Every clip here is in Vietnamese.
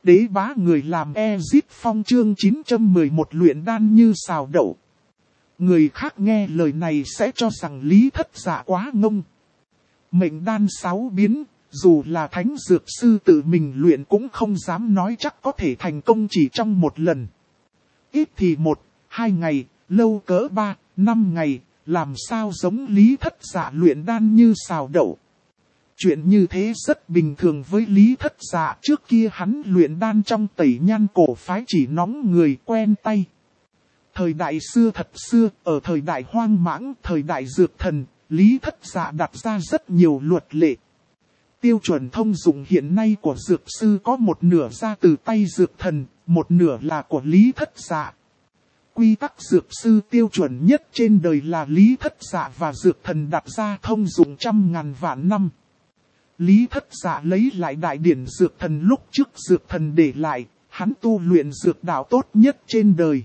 đế bá người làm Ezit Phong chương 911 luyện đan như xào đậu. Người khác nghe lời này sẽ cho rằng Lý Thất Dạ quá ngông. Mệnh đan 6 biến, dù là thánh dược sư tự mình luyện cũng không dám nói chắc có thể thành công chỉ trong một lần. Ít thì 1, 2 ngày, lâu cỡ 3, 5 ngày, làm sao giống Lý Thất Dạ luyện đan như xào đậu. Chuyện như thế rất bình thường với Lý Thất Dạ, trước kia hắn luyện đan trong Tẩy Nhan cổ phái chỉ nóng người quen tay. Thời đại xưa thật xưa, ở thời đại hoang mãng, thời đại dược thần, Lý Thất Dạ đặt ra rất nhiều luật lệ. Tiêu chuẩn thông dụng hiện nay của dược sư có một nửa ra từ tay dược thần, một nửa là của Lý Thất Dạ. Quy tắc dược sư tiêu chuẩn nhất trên đời là Lý Thất Dạ và dược thần đặt ra thông dụng trăm ngàn vạn năm. Lý Thất Dạ lấy lại đại điển dược thần lúc trước dược thần để lại, hắn tu luyện dược đạo tốt nhất trên đời.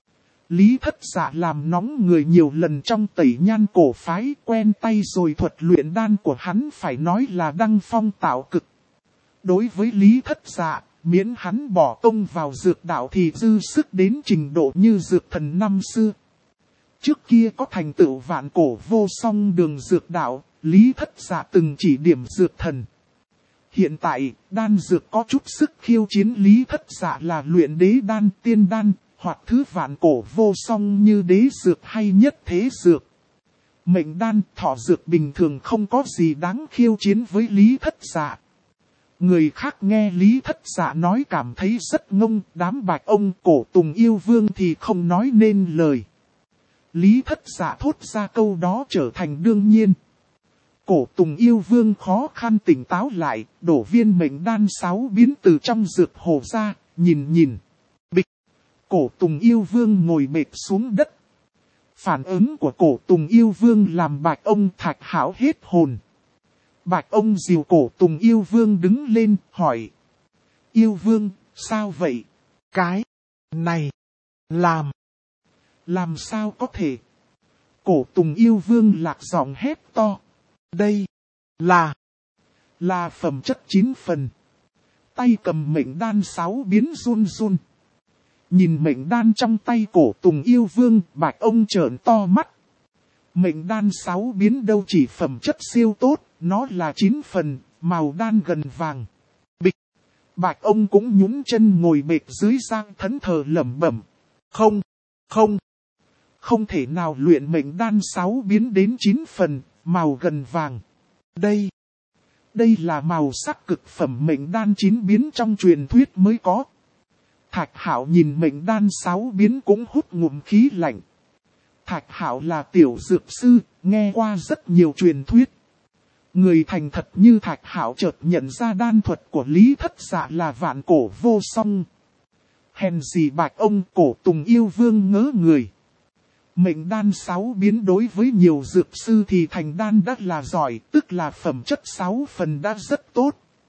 Lý Thất Dạ làm nóng người nhiều lần trong Tẩy Nhan cổ phái, quen tay rồi thuật luyện đan của hắn phải nói là đăng phong tạo cực. Đối với Lý Thất Dạ, miễn hắn bỏ công vào dược đạo thì dư sức đến trình độ như dược thần năm xưa. Trước kia có thành tựu vạn cổ vô song đường dược đạo, Lý Thất Dạ từng chỉ điểm dược thần. Hiện tại, đan dược có chút sức khiêu chiến Lý Thất Dạ là luyện đế đan, tiên đan, hoặc thứ vạn cổ vô song như đế dược hay nhất thế dược. Mệnh đan, thọ dược bình thường không có gì đáng khiêu chiến với Lý Thất Dạ. Người khác nghe Lý Thất Dạ nói cảm thấy rất ngông, đám bạch ông cổ tùng yêu vương thì không nói nên lời. Lý Thất Dạ thốt ra câu đó trở thành đương nhiên. Cổ tùng yêu vương khó khăn tỉnh táo lại, đổ viên mệnh đan 6 biến từ trong dược hồ ra, nhìn. Bịch! Cổ tùng yêu vương ngồi bệt xuống đất. Phản ứng của cổ tùng yêu vương làm bạch ông Thạch Hảo hết hồn. Bạch ông dìu cổ tùng yêu vương đứng lên, hỏi. Yêu vương, sao vậy? Cái này, làm sao có thể? Cổ tùng yêu vương lạc giọng hét to. Đây, là phẩm chất 9 phần. Tay cầm mệnh đan 6 biến run. Nhìn mệnh đan trong tay cổ tùng yêu vương, bạch ông trợn to mắt. Mệnh đan 6 biến đâu chỉ phẩm chất siêu tốt, nó là 9 phần, màu đan gần vàng. Bịch! Bạch ông cũng nhún chân ngồi bệt dưới giang thẫn thờ lẩm bẩm. Không thể nào luyện mệnh đan 6 biến đến 9 phần, màu gần vàng. Đây là màu sắc cực phẩm mệnh đan 9 biến trong truyền thuyết mới có. Thạch Hạo nhìn mệnh đan 6 biến cũng hút ngụm khí lạnh. Thạch Hạo là tiểu dược sư, nghe qua rất nhiều truyền thuyết. Người thành thật như Thạch Hạo chợt nhận ra đan thuật của Lý Thất Dạ là vạn cổ vô song. Hèn gì bạch ông cổ tùng yêu vương ngớ người. Mệnh đan 6 biến đối với nhiều dược sư thì thành đan đã là giỏi, tức là phẩm chất 6 phần đã rất tốt.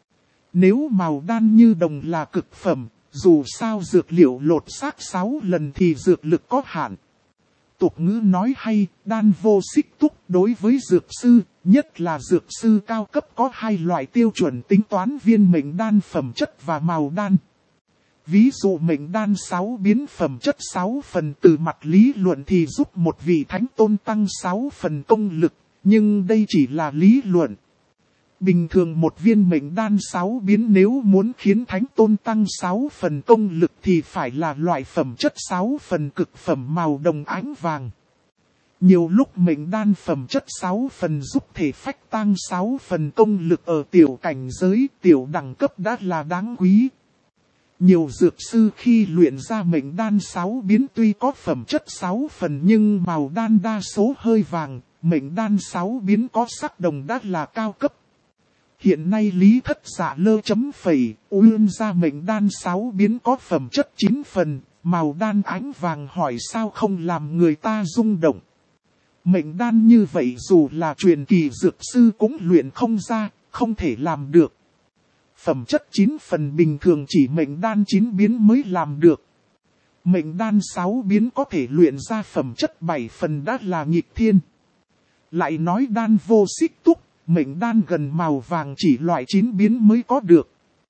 Nếu màu đan như đồng là cực phẩm, dù sao dược liệu lột xác 6 lần thì dược lực có hạn. Tục ngữ nói hay, đan vô xích túc đối với dược sư, nhất là dược sư cao cấp có 2 loại tiêu chuẩn tính toán viên mệnh đan phẩm chất và màu đan. Ví dụ mệnh đan 6 biến phẩm chất 6 phần từ mặt lý luận thì giúp một vị thánh tôn tăng 6 phần công lực, nhưng đây chỉ là lý luận. Bình thường một viên mệnh đan 6 biến nếu muốn khiến thánh tôn tăng 6 phần công lực thì phải là loại phẩm chất 6 phần cực phẩm màu đồng ánh vàng. Nhiều lúc mệnh đan phẩm chất 6 phần giúp thể phách tăng 6 phần công lực ở tiểu cảnh giới, tiểu đẳng cấp đã là đáng quý. Nhiều dược sư khi luyện ra mệnh đan 6 biến tuy có phẩm chất 6 phần nhưng màu đan đa số hơi vàng, mệnh đan 6 biến có sắc đồng đã là cao cấp. Hiện nay Lý Thất Dạ lơ chấm phẩy, uyên ra mệnh đan 6 biến có phẩm chất 9 phần, màu đan ánh vàng hỏi sao không làm người ta rung động. Mệnh đan như vậy dù là truyền kỳ dược sư cũng luyện không ra, không thể làm được. Phẩm chất 9 phần bình thường chỉ mệnh đan 9 biến mới làm được. Mệnh đan 6 biến có thể luyện ra phẩm chất 7 phần đã là nghịch thiên. Lại nói đan vô xích túc, mệnh đan gần màu vàng chỉ loại 9 biến mới có được.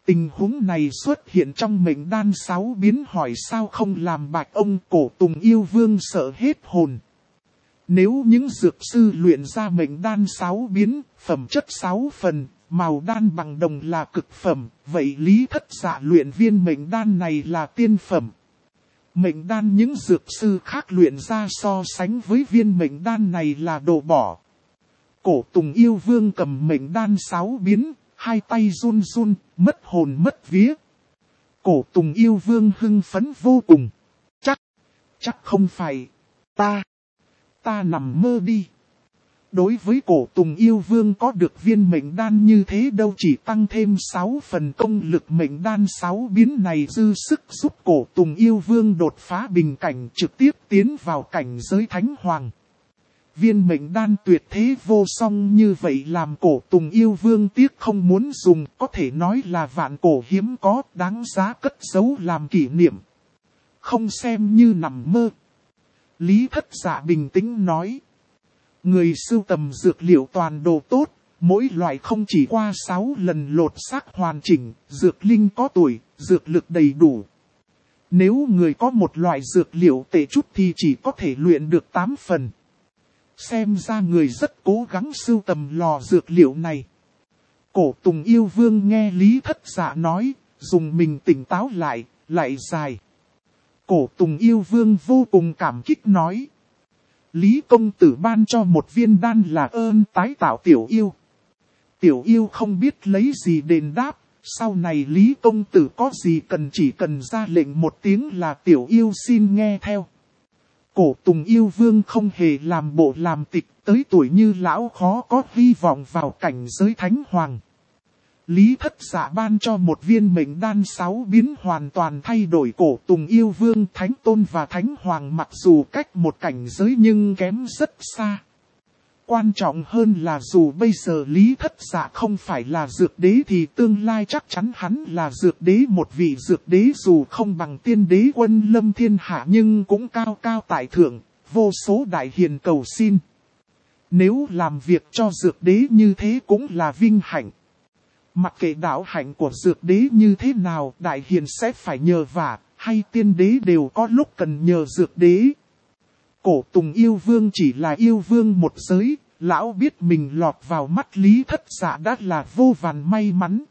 Tình huống này xuất hiện trong mệnh đan 6 biến, hỏi sao không làm bạch ông. Cổ Tùng Yêu Vương sợ hết hồn. Nếu những dược sư luyện ra mệnh đan 6 biến, phẩm chất 6 phần, màu đan bằng đồng là cực phẩm, vậy Lý Thất Dạ luyện viên mệnh đan này là tiên phẩm. Mệnh đan những dược sư khác luyện ra so sánh với viên mệnh đan này là đồ bỏ. Cổ Tùng Yêu Vương cầm mệnh đan 6 biến, hai tay run run, mất hồn mất vía. Cổ Tùng Yêu Vương hưng phấn vô cùng. Chắc không phải. Ta nằm mơ đi. Đối với Cổ Tùng Yêu Vương có được viên mệnh đan như thế đâu, chỉ tăng thêm 6 phần công lực mệnh đan 6 biến này dư sức giúp Cổ Tùng Yêu Vương đột phá bình cảnh, trực tiếp tiến vào cảnh giới Thánh Hoàng. Viên mệnh đan tuyệt thế vô song như vậy làm Cổ Tùng Yêu Vương tiếc không muốn dùng, có thể nói là vạn cổ hiếm có, đáng giá cất giấu làm kỷ niệm. Không xem như nằm mơ. Lý Thất Dạ bình tĩnh nói. Người sưu tầm dược liệu toàn đồ tốt, mỗi loại không chỉ qua 6 lần lột xác hoàn chỉnh, dược linh có tuổi, dược lực đầy đủ. Nếu người có một loại dược liệu tệ chút thì chỉ có thể luyện được 8 phần. Xem ra người rất cố gắng sưu tầm lò dược liệu này. Cổ Tùng Yêu Vương nghe Lý Thất Dạ nói, dùng mình tỉnh táo lại dài. Cổ Tùng Yêu Vương vô cùng cảm kích nói. Lý công tử ban cho một viên đan là ơn tái tạo tiểu yêu. Tiểu yêu không biết lấy gì đền đáp, sau này Lý công tử có gì chỉ cần ra lệnh một tiếng là tiểu yêu xin nghe theo. Cổ Tùng Yêu Vương không hề làm bộ làm tịch, tới tuổi như lão khó có hy vọng vào cảnh giới Thánh Hoàng. Lý Thất Dạ ban cho một viên mệnh đan 6 biến hoàn toàn thay đổi Cổ Tùng Yêu Vương. Thánh Tôn và Thánh Hoàng mặc dù cách một cảnh giới nhưng kém rất xa. Quan trọng hơn là dù bây giờ Lý Thất Dạ không phải là dược đế thì tương lai chắc chắn hắn là dược đế. Một vị dược đế dù không bằng tiên đế quân lâm thiên hạ nhưng cũng cao cao tại thượng, vô số đại hiền cầu xin. Nếu làm việc cho dược đế như thế cũng là vinh hạnh. Mặc kệ đạo hạnh của dược đế như thế nào, đại hiền sẽ phải nhờ vả, hay tiên đế đều có lúc cần nhờ dược đế. Cổ Tùng Yêu Vương chỉ là yêu vương một giới, lão biết mình lọt vào mắt Lý Thất Dạ đã là vô vàn may mắn.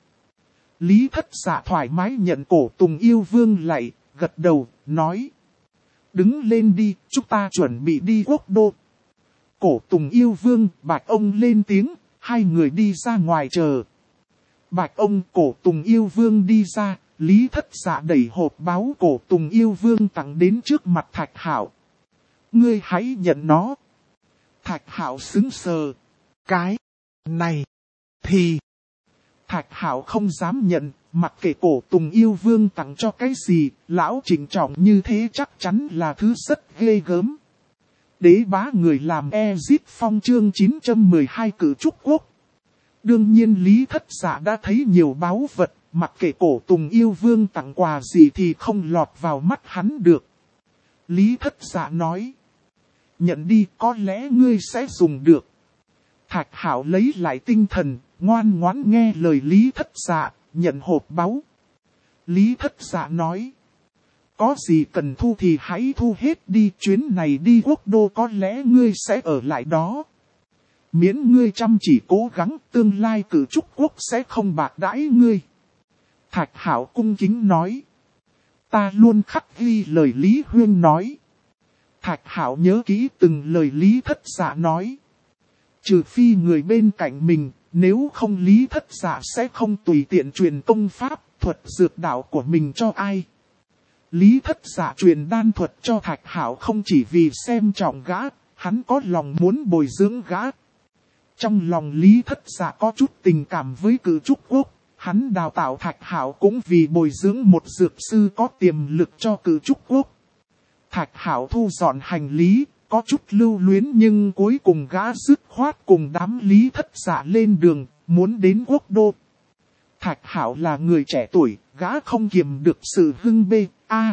Lý Thất Dạ thoải mái nhận Cổ Tùng Yêu Vương lại, gật đầu, nói. Đứng lên đi, chúng ta chuẩn bị đi quốc đô. Cổ Tùng Yêu Vương, Bạch ông lên tiếng, hai người đi ra ngoài chờ. Bạch ông, Cổ Tùng Yêu Vương đi ra, Lý Thất Dạ đẩy hộp báu Cổ Tùng Yêu Vương tặng đến trước mặt Thạch Hạo. Ngươi hãy nhận nó. Thạch Hạo sững sờ. Cái này thì... Thạch Hạo không dám nhận, mặc kệ Cổ Tùng Yêu Vương tặng cho cái gì, lão trịnh trọng như thế chắc chắn là thứ rất ghê gớm. Đế bá người làm Ezit Phong chương 912 cử trúc quốc. Đương nhiên Lý Thất Dạ đã thấy nhiều báu vật, mặc kệ Cổ Tùng Yêu Vương tặng quà gì thì không lọt vào mắt hắn được. Lý Thất Dạ nói. Nhận đi, có lẽ ngươi sẽ dùng được. Thạch Hạo lấy lại tinh thần, ngoan ngoãn nghe lời Lý Thất Dạ, nhận hộp báu. Lý Thất Dạ nói. Có gì cần thu thì hãy thu hết đi, chuyến này đi quốc đô có lẽ ngươi sẽ ở lại đó. Miễn ngươi chăm chỉ cố gắng, tương lai cử trúc quốc sẽ không bạc đãi ngươi. Thạch Hạo cung kính nói. Ta luôn khắc ghi lời Lý Huyên nói. Thạch Hạo nhớ kỹ từng lời Lý Thất Dạ nói. Trừ phi người bên cạnh mình, nếu không Lý Thất Dạ sẽ không tùy tiện truyền công pháp, thuật dược đạo của mình cho ai. Lý Thất Dạ truyền đan thuật cho Thạch Hạo không chỉ vì xem trọng gã, hắn có lòng muốn bồi dưỡng gã. Trong lòng Lý Thất Dạ có chút tình cảm với cử trúc quốc, hắn đào tạo Thạch Hạo cũng vì bồi dưỡng một dược sư có tiềm lực cho cử trúc quốc. Thạch Hạo thu dọn hành lý, có chút lưu luyến nhưng cuối cùng gã dứt khoát cùng đám Lý Thất Dạ lên đường, muốn đến quốc đô. Thạch Hạo là người trẻ tuổi, gã không kiềm được sự hưng bê,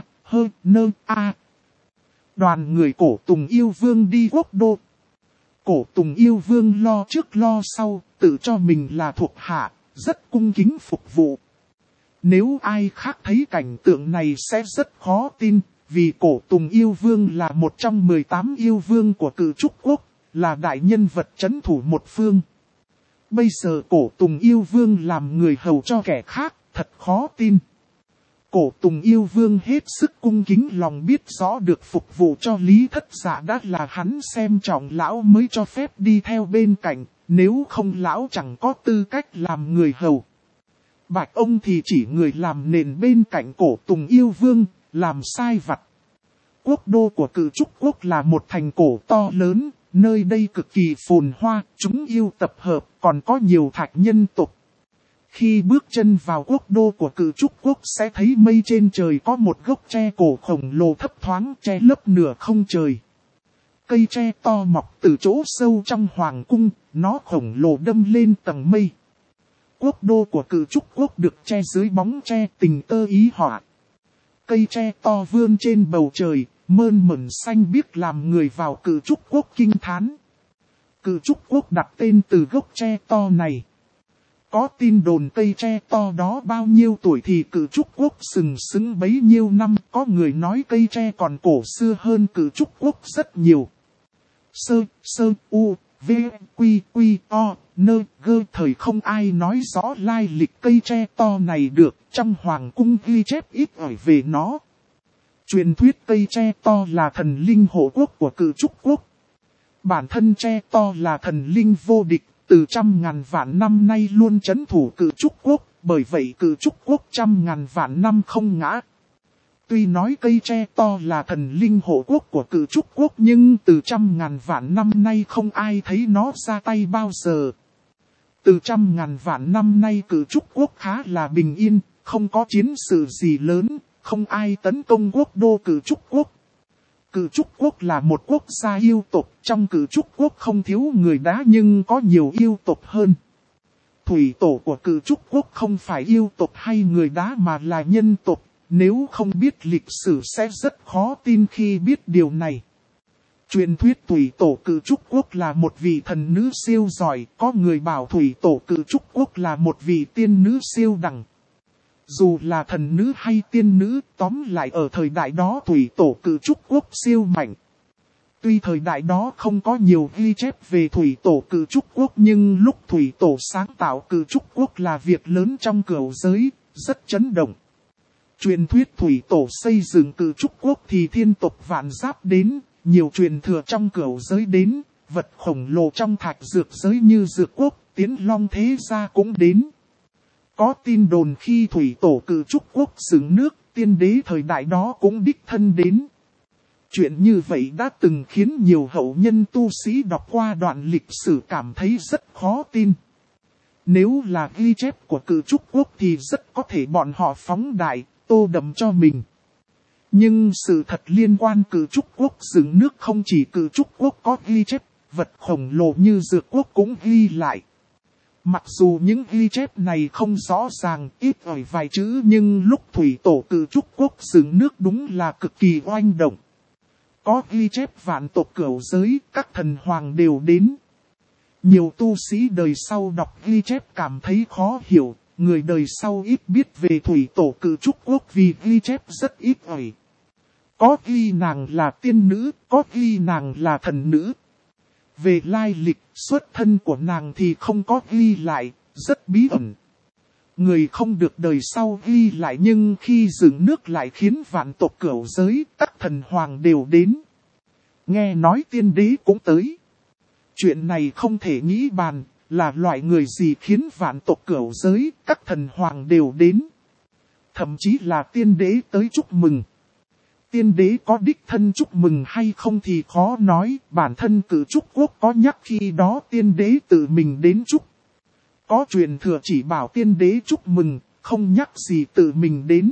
Đoàn người Cổ Tùng Yêu Vương đi quốc đô. Cổ Tùng Yêu Vương lo trước lo sau, tự cho mình là thuộc hạ, rất cung kính phục vụ. Nếu ai khác thấy cảnh tượng này sẽ rất khó tin, vì Cổ Tùng Yêu Vương là một trong 18 yêu vương của Cự Trúc Quốc, là đại nhân vật trấn thủ một phương. Bây giờ Cổ Tùng Yêu Vương làm người hầu cho kẻ khác, thật khó tin. Cổ Tùng Yêu Vương hết sức cung kính lòng biết rõ được phục vụ cho Lý Thất Dạ đã là hắn xem trọng lão mới cho phép đi theo bên cạnh, nếu không lão chẳng có tư cách làm người hầu. Bạch ông thì chỉ người làm nền bên cạnh Cổ Tùng Yêu Vương, làm sai vặt. Quốc đô của Cự Trúc Quốc là một thành cổ to lớn, nơi đây cực kỳ phồn hoa, chúng yêu tập hợp, còn có nhiều thạch nhân tộc. Khi bước chân vào quốc đô của Cự Trúc Quốc sẽ thấy mây trên trời có một gốc tre cổ khổng lồ thấp thoáng che lấp nửa không trời. Cây tre to mọc từ chỗ sâu trong hoàng cung, nó khổng lồ đâm lên tầng mây. Quốc đô của Cự Trúc Quốc được che dưới bóng tre tình tơ ý họa. Cây tre to vươn trên bầu trời, mơn mởn xanh biếc làm người vào Cự Trúc Quốc kinh thán. Cự Trúc Quốc đặt tên từ gốc tre to này. Có tin đồn cây tre to đó bao nhiêu tuổi thì Cự Trúc Quốc sừng sững bấy nhiêu năm. Có người nói cây tre còn cổ xưa hơn Cự Trúc Quốc rất nhiều. Thời không ai nói rõ lai lịch cây tre to này được. Trong hoàng cung ghi chép ít ỏi về nó. Truyền thuyết cây tre to là thần linh hộ quốc của Cự Trúc Quốc. Bản thân tre to là thần linh vô địch. Từ trăm ngàn vạn năm nay luôn trấn thủ Cự Trúc Quốc, bởi vậy Cự Trúc Quốc trăm ngàn vạn năm không ngã. Tuy nói cây tre to là thần linh hộ quốc của Cự Trúc Quốc nhưng từ trăm ngàn vạn năm nay không ai thấy nó ra tay bao giờ. Từ trăm ngàn vạn năm nay Cự Trúc Quốc khá là bình yên, không có chiến sự gì lớn, không ai tấn công quốc đô Cự Trúc Quốc. Cự Trúc Quốc là một quốc gia yêu tộc, trong Cự Trúc Quốc không thiếu người đá nhưng có nhiều yêu tộc hơn. Thủy tổ của Cự Trúc Quốc không phải yêu tộc hay người đá mà là nhân tộc, nếu không biết lịch sử sẽ rất khó tin khi biết điều này. Truyền thuyết thủy tổ Cự Trúc Quốc là một vị thần nữ siêu giỏi, có người bảo thủy tổ Cự Trúc Quốc là một vị tiên nữ siêu đẳng. Dù là thần nữ hay tiên nữ, tóm lại ở thời đại đó thủy tổ Cự Trúc Quốc siêu mạnh. Tuy thời đại đó không có nhiều ghi chép về thủy tổ Cự Trúc Quốc nhưng lúc thủy tổ sáng tạo Cự Trúc Quốc là việc lớn trong cửu giới, rất chấn động. Truyền thuyết thủy tổ xây dựng Cự Trúc Quốc thì thiên tộc vạn giáp đến, nhiều truyền thừa trong cửu giới đến, vật khổng lồ trong thạch dược giới như dược quốc, tiến long thế gia cũng đến. Có tin đồn khi thủy tổ Cự Trúc Quốc dựng nước, tiên đế thời đại đó cũng đích thân đến. Chuyện như vậy đã từng khiến nhiều hậu nhân tu sĩ đọc qua đoạn lịch sử cảm thấy rất khó tin. Nếu là ghi chép của Cự Trúc Quốc thì rất có thể bọn họ phóng đại, tô đậm cho mình. Nhưng sự thật liên quan Cự Trúc Quốc dựng nước không chỉ Cự Trúc Quốc có ghi chép, vật khổng lồ như dược quốc cũng ghi lại. Mặc dù những ghi chép này không rõ ràng, ít ỏi vài chữ nhưng lúc thủy tổ Cự Trúc Quốc dựng nước đúng là cực kỳ oanh động. Có ghi chép vạn tộc cửu giới, các thần hoàng đều đến. Nhiều tu sĩ đời sau đọc ghi chép cảm thấy khó hiểu, người đời sau ít biết về thủy tổ Cự Trúc Quốc vì ghi chép rất ít ỏi. Có ghi nàng là tiên nữ, có ghi nàng là thần nữ. Về lai lịch, xuất thân của nàng thì không có ghi lại, rất bí ẩn. Người không được đời sau ghi lại nhưng khi dựng nước lại khiến vạn tộc cửu giới, các thần hoàng đều đến. Nghe nói tiên đế cũng tới. Chuyện này không thể nghĩ bàn, là loại người gì khiến vạn tộc cửu giới, các thần hoàng đều đến. Thậm chí là tiên đế tới chúc mừng. Tiên đế có đích thân chúc mừng hay không thì khó nói, bản thân Cự Trúc Quốc có nhắc khi đó tiên đế tự mình đến chúc. Có truyền thừa chỉ bảo tiên đế chúc mừng, không nhắc gì tự mình đến.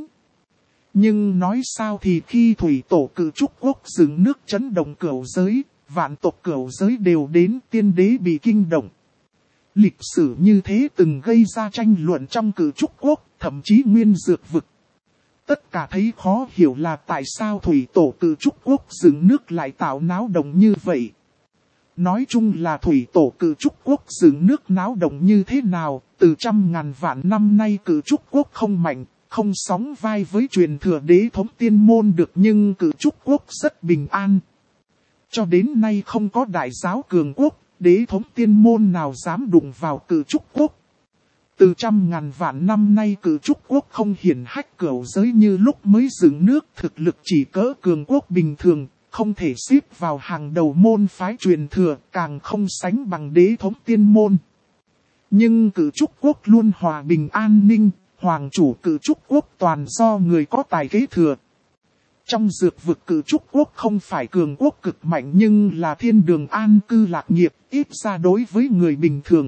Nhưng nói sao thì khi thủy tổ Cự Trúc Quốc dựng nước chấn động cửu giới, vạn tộc cửu giới đều đến tiên đế bị kinh động. Lịch sử như thế từng gây ra tranh luận trong Cự Trúc Quốc, thậm chí nguyên dược vực. Tất cả thấy khó hiểu là tại sao thủy tổ Cự Trúc Quốc dựng nước lại tạo náo động như vậy. Nói chung là thủy tổ Cự Trúc Quốc dựng nước náo động như thế nào, từ trăm ngàn vạn năm nay Cự Trúc Quốc không mạnh, không sóng vai với truyền thừa đế thống tiên môn được, nhưng Cử Trúc quốc rất bình an. Cho đến nay không có đại giáo cường quốc, đế thống tiên môn nào dám đụng vào Cử Trúc quốc. Từ trăm ngàn vạn năm nay Cử Trúc quốc không hiển hách cửu giới như lúc mới dựng nước, thực lực chỉ cỡ cường quốc bình thường, không thể xếp vào hàng đầu môn phái truyền thừa, càng không sánh bằng đế thống tiên môn. Nhưng Cử Trúc quốc luôn hòa bình an ninh, hoàng chủ Cử Trúc quốc toàn do người có tài kế thừa. Trong dược vực Cử Trúc quốc không phải cường quốc cực mạnh nhưng là thiên đường an cư lạc nghiệp, ít ra đối với người bình thường.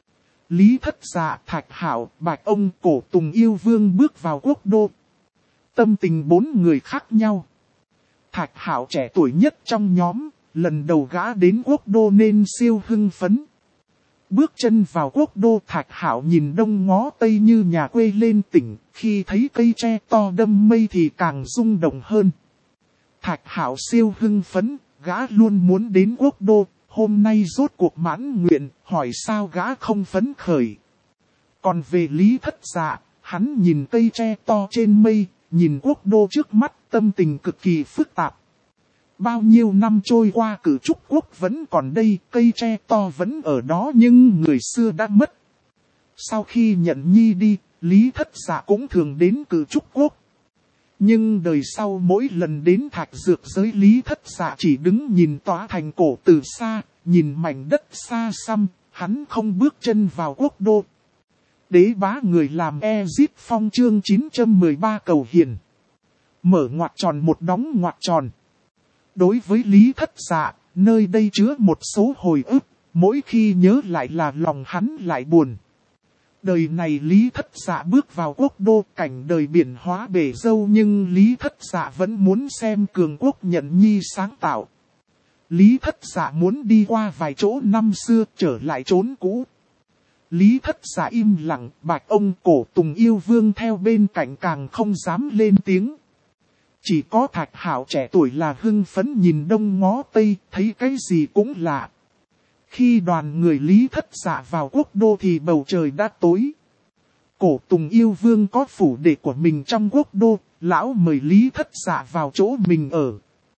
Lý Thất Dạ, Thạch Hạo, Bạch Ông, Cổ Tùng Yêu Vương bước vào quốc đô. Tâm tình bốn người khác nhau. Thạch Hạo trẻ tuổi nhất trong nhóm, lần đầu gã đến quốc đô nên siêu hưng phấn. Bước chân vào quốc đô, Thạch Hạo nhìn đông ngó tây như nhà quê lên tỉnh, khi thấy cây tre to đâm mây thì càng rung động hơn. Thạch Hạo siêu hưng phấn, gã luôn muốn đến quốc đô, hôm nay rốt cuộc mãn nguyện, hỏi sao gã không phấn khởi. Còn về Lý Thất Dạ, hắn nhìn cây tre to trên mây, nhìn quốc đô trước mắt, tâm tình cực kỳ phức tạp. Bao nhiêu năm trôi qua Cử Trúc quốc vẫn còn đây, cây tre to vẫn ở đó nhưng người xưa đã mất. Sau khi nhận nhi đi, Lý Thất Dạ cũng thường đến Cử Trúc quốc. Nhưng đời sau mỗi lần đến Thạch Dược giới, Lý Thất Dạ chỉ đứng nhìn tòa thành cổ từ xa, nhìn mảnh đất xa xăm, hắn không bước chân vào quốc đô. Đế bá người làm Ezip Phong chương 913 cầu hiền. Mở ngoặc tròn một đóng ngoặc tròn. Đối với Lý Thất Dạ, nơi đây chứa một số hồi ức, mỗi khi nhớ lại là lòng hắn lại buồn. Đời này Lý Thất Dạ bước vào quốc đô, cảnh đời biển hóa bể dâu, nhưng Lý Thất Dạ vẫn muốn xem cường quốc nhận nhi sáng tạo. Lý Thất Dạ muốn đi qua vài chỗ năm xưa, trở lại chốn cũ. Lý Thất Dạ im lặng, Bạch Ông, Cổ Tùng Yêu Vương theo bên cạnh càng không dám lên tiếng. Chỉ có Thạch Hạo trẻ tuổi là hưng phấn nhìn đông ngó tây, thấy cái gì cũng lạ. Khi đoàn người Lý Thất Dạ vào quốc đô thì bầu trời đã tối. Cổ Tùng Yêu Vương có phủ đệ của mình trong quốc đô, lão mời Lý Thất Dạ vào chỗ mình ở.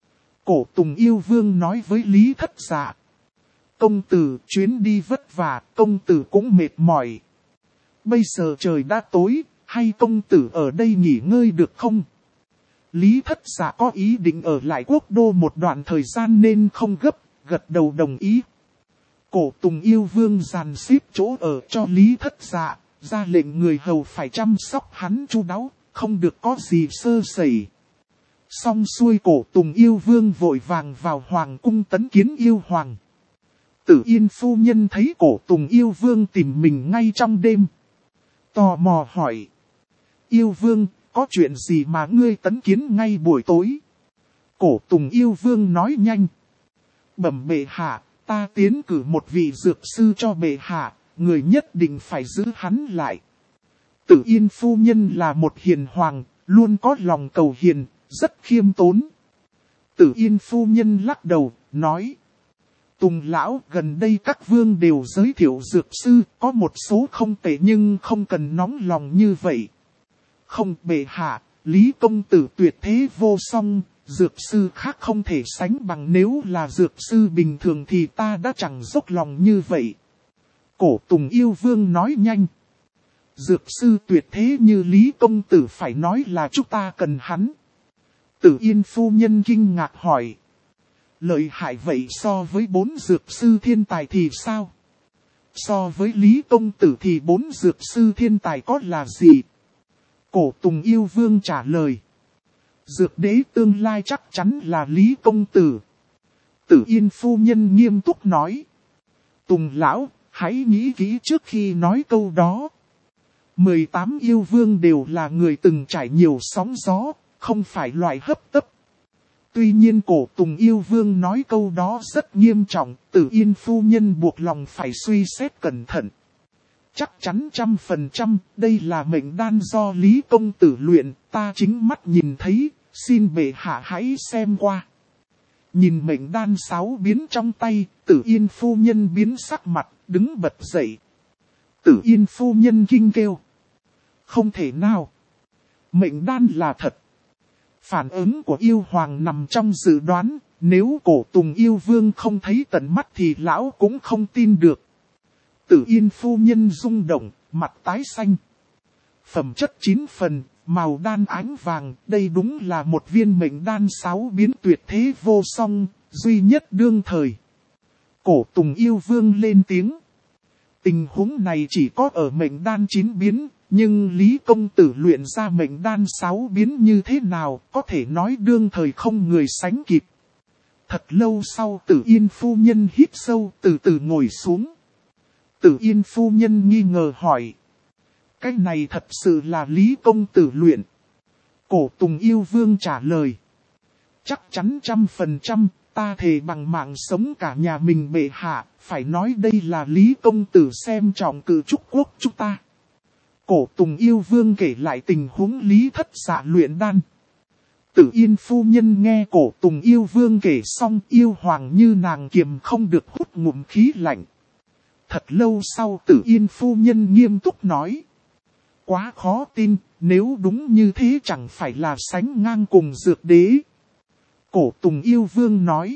Cổ Tùng Yêu Vương nói với Lý Thất Dạ: công tử chuyến đi vất vả, công tử cũng mệt mỏi. Bây giờ trời đã tối, hay công tử ở đây nghỉ ngơi được không? Lý Thất Dạ có ý định ở lại quốc đô một đoạn thời gian nên không gấp, gật đầu đồng ý. Cổ Tùng Yêu Vương dàn xếp chỗ ở cho Lý Thất Dạ, ra lệnh người hầu phải chăm sóc hắn chu đáo, không được có gì sơ sẩy. Xong xuôi Cổ Tùng Yêu Vương vội vàng vào hoàng cung tấn kiến yêu hoàng. Tử Yên phu nhân thấy Cổ Tùng Yêu Vương tìm mình ngay trong đêm. Tò mò hỏi: Yêu Vương, có chuyện gì mà ngươi tấn kiến ngay buổi tối? Cổ Tùng Yêu Vương nói nhanh: bẩm bệ hạ, ta tiến cử một vị dược sư cho bệ hạ, người nhất định phải giữ hắn lại. Tử Yên phu nhân là một hiền hoàng, luôn có lòng cầu hiền, rất khiêm tốn. Tử Yên phu nhân lắc đầu, nói: Tùng lão, gần đây các vương đều giới thiệu dược sư, có một số không tệ nhưng không cần nóng lòng như vậy. Không bệ hạ, Lý công tử tuyệt thế vô song, dược sư khác không thể sánh bằng, nếu là dược sư bình thường thì ta đã chẳng dốc lòng như vậy. Cổ Tùng Yêu Vương nói nhanh: dược sư tuyệt thế như Lý công tử phải nói là chúng ta cần hắn. Tử Yên phu nhân kinh ngạc hỏi: lợi hại vậy so với 4 dược sư thiên tài thì sao? So với Lý công tử thì 4 dược sư thiên tài có là gì? Cổ Tùng Yêu Vương trả lời: dược đế tương lai chắc chắn là Lý công tử. Tử Yên phu nhân nghiêm túc nói: Tùng lão, hãy nghĩ kỹ trước khi nói câu đó. 18 yêu vương đều là người từng trải nhiều sóng gió, không phải loại hấp tấp. Tuy nhiên Cổ Tùng Yêu Vương nói câu đó rất nghiêm trọng, Tử Yên phu nhân buộc lòng phải suy xét cẩn thận. Chắc chắn 100%, đây là mệnh đan do Lý công tử luyện, ta chính mắt nhìn thấy, xin bệ hạ hãy xem qua. Nhìn mệnh đan 6 biến trong tay, Tử Yên phu nhân biến sắc mặt, đứng bật dậy. Tử Yên phu nhân kinh kêu: không thể nào. Mệnh đan là thật. Phản ứng của yêu hoàng nằm trong dự đoán, nếu Cổ Tùng yêu vương không thấy tận mắt thì lão cũng không tin được. Tử Yên phu nhân rung động, mặt tái xanh. Phẩm chất 9 phần, màu đan ánh vàng, đây đúng là một viên mệnh đan 6 biến tuyệt thế vô song, duy nhất đương thời. Cổ Tùng yêu vương lên tiếng. Tình huống này chỉ có ở mệnh đan 9 biến, nhưng Lý công tử luyện ra mệnh đan 6 biến như thế nào, có thể nói đương thời không người sánh kịp. Thật lâu sau Tử Yên phu nhân hít sâu, từ từ ngồi xuống. Tử Yên phu nhân nghi ngờ hỏi. Cái này thật sự là Lý công tử luyện. Cổ Tùng yêu vương trả lời. Chắc chắn 100%, ta thề bằng mạng sống cả nhà mình bệ hạ, phải nói đây là Lý công tử xem trọng Cử Trúc quốc chúng ta. Cổ Tùng yêu vương kể lại tình huống Lý thất dạ luyện đan. Tử Yên phu nhân nghe Cổ Tùng yêu vương kể xong, yêu hoàng như nàng kiềm không được hút ngụm khí lạnh. Thật lâu sau Tử Yên phu nhân nghiêm túc nói. Quá khó tin, nếu đúng như thế chẳng phải là sánh ngang cùng Dược Đế. Cổ Tùng yêu vương nói.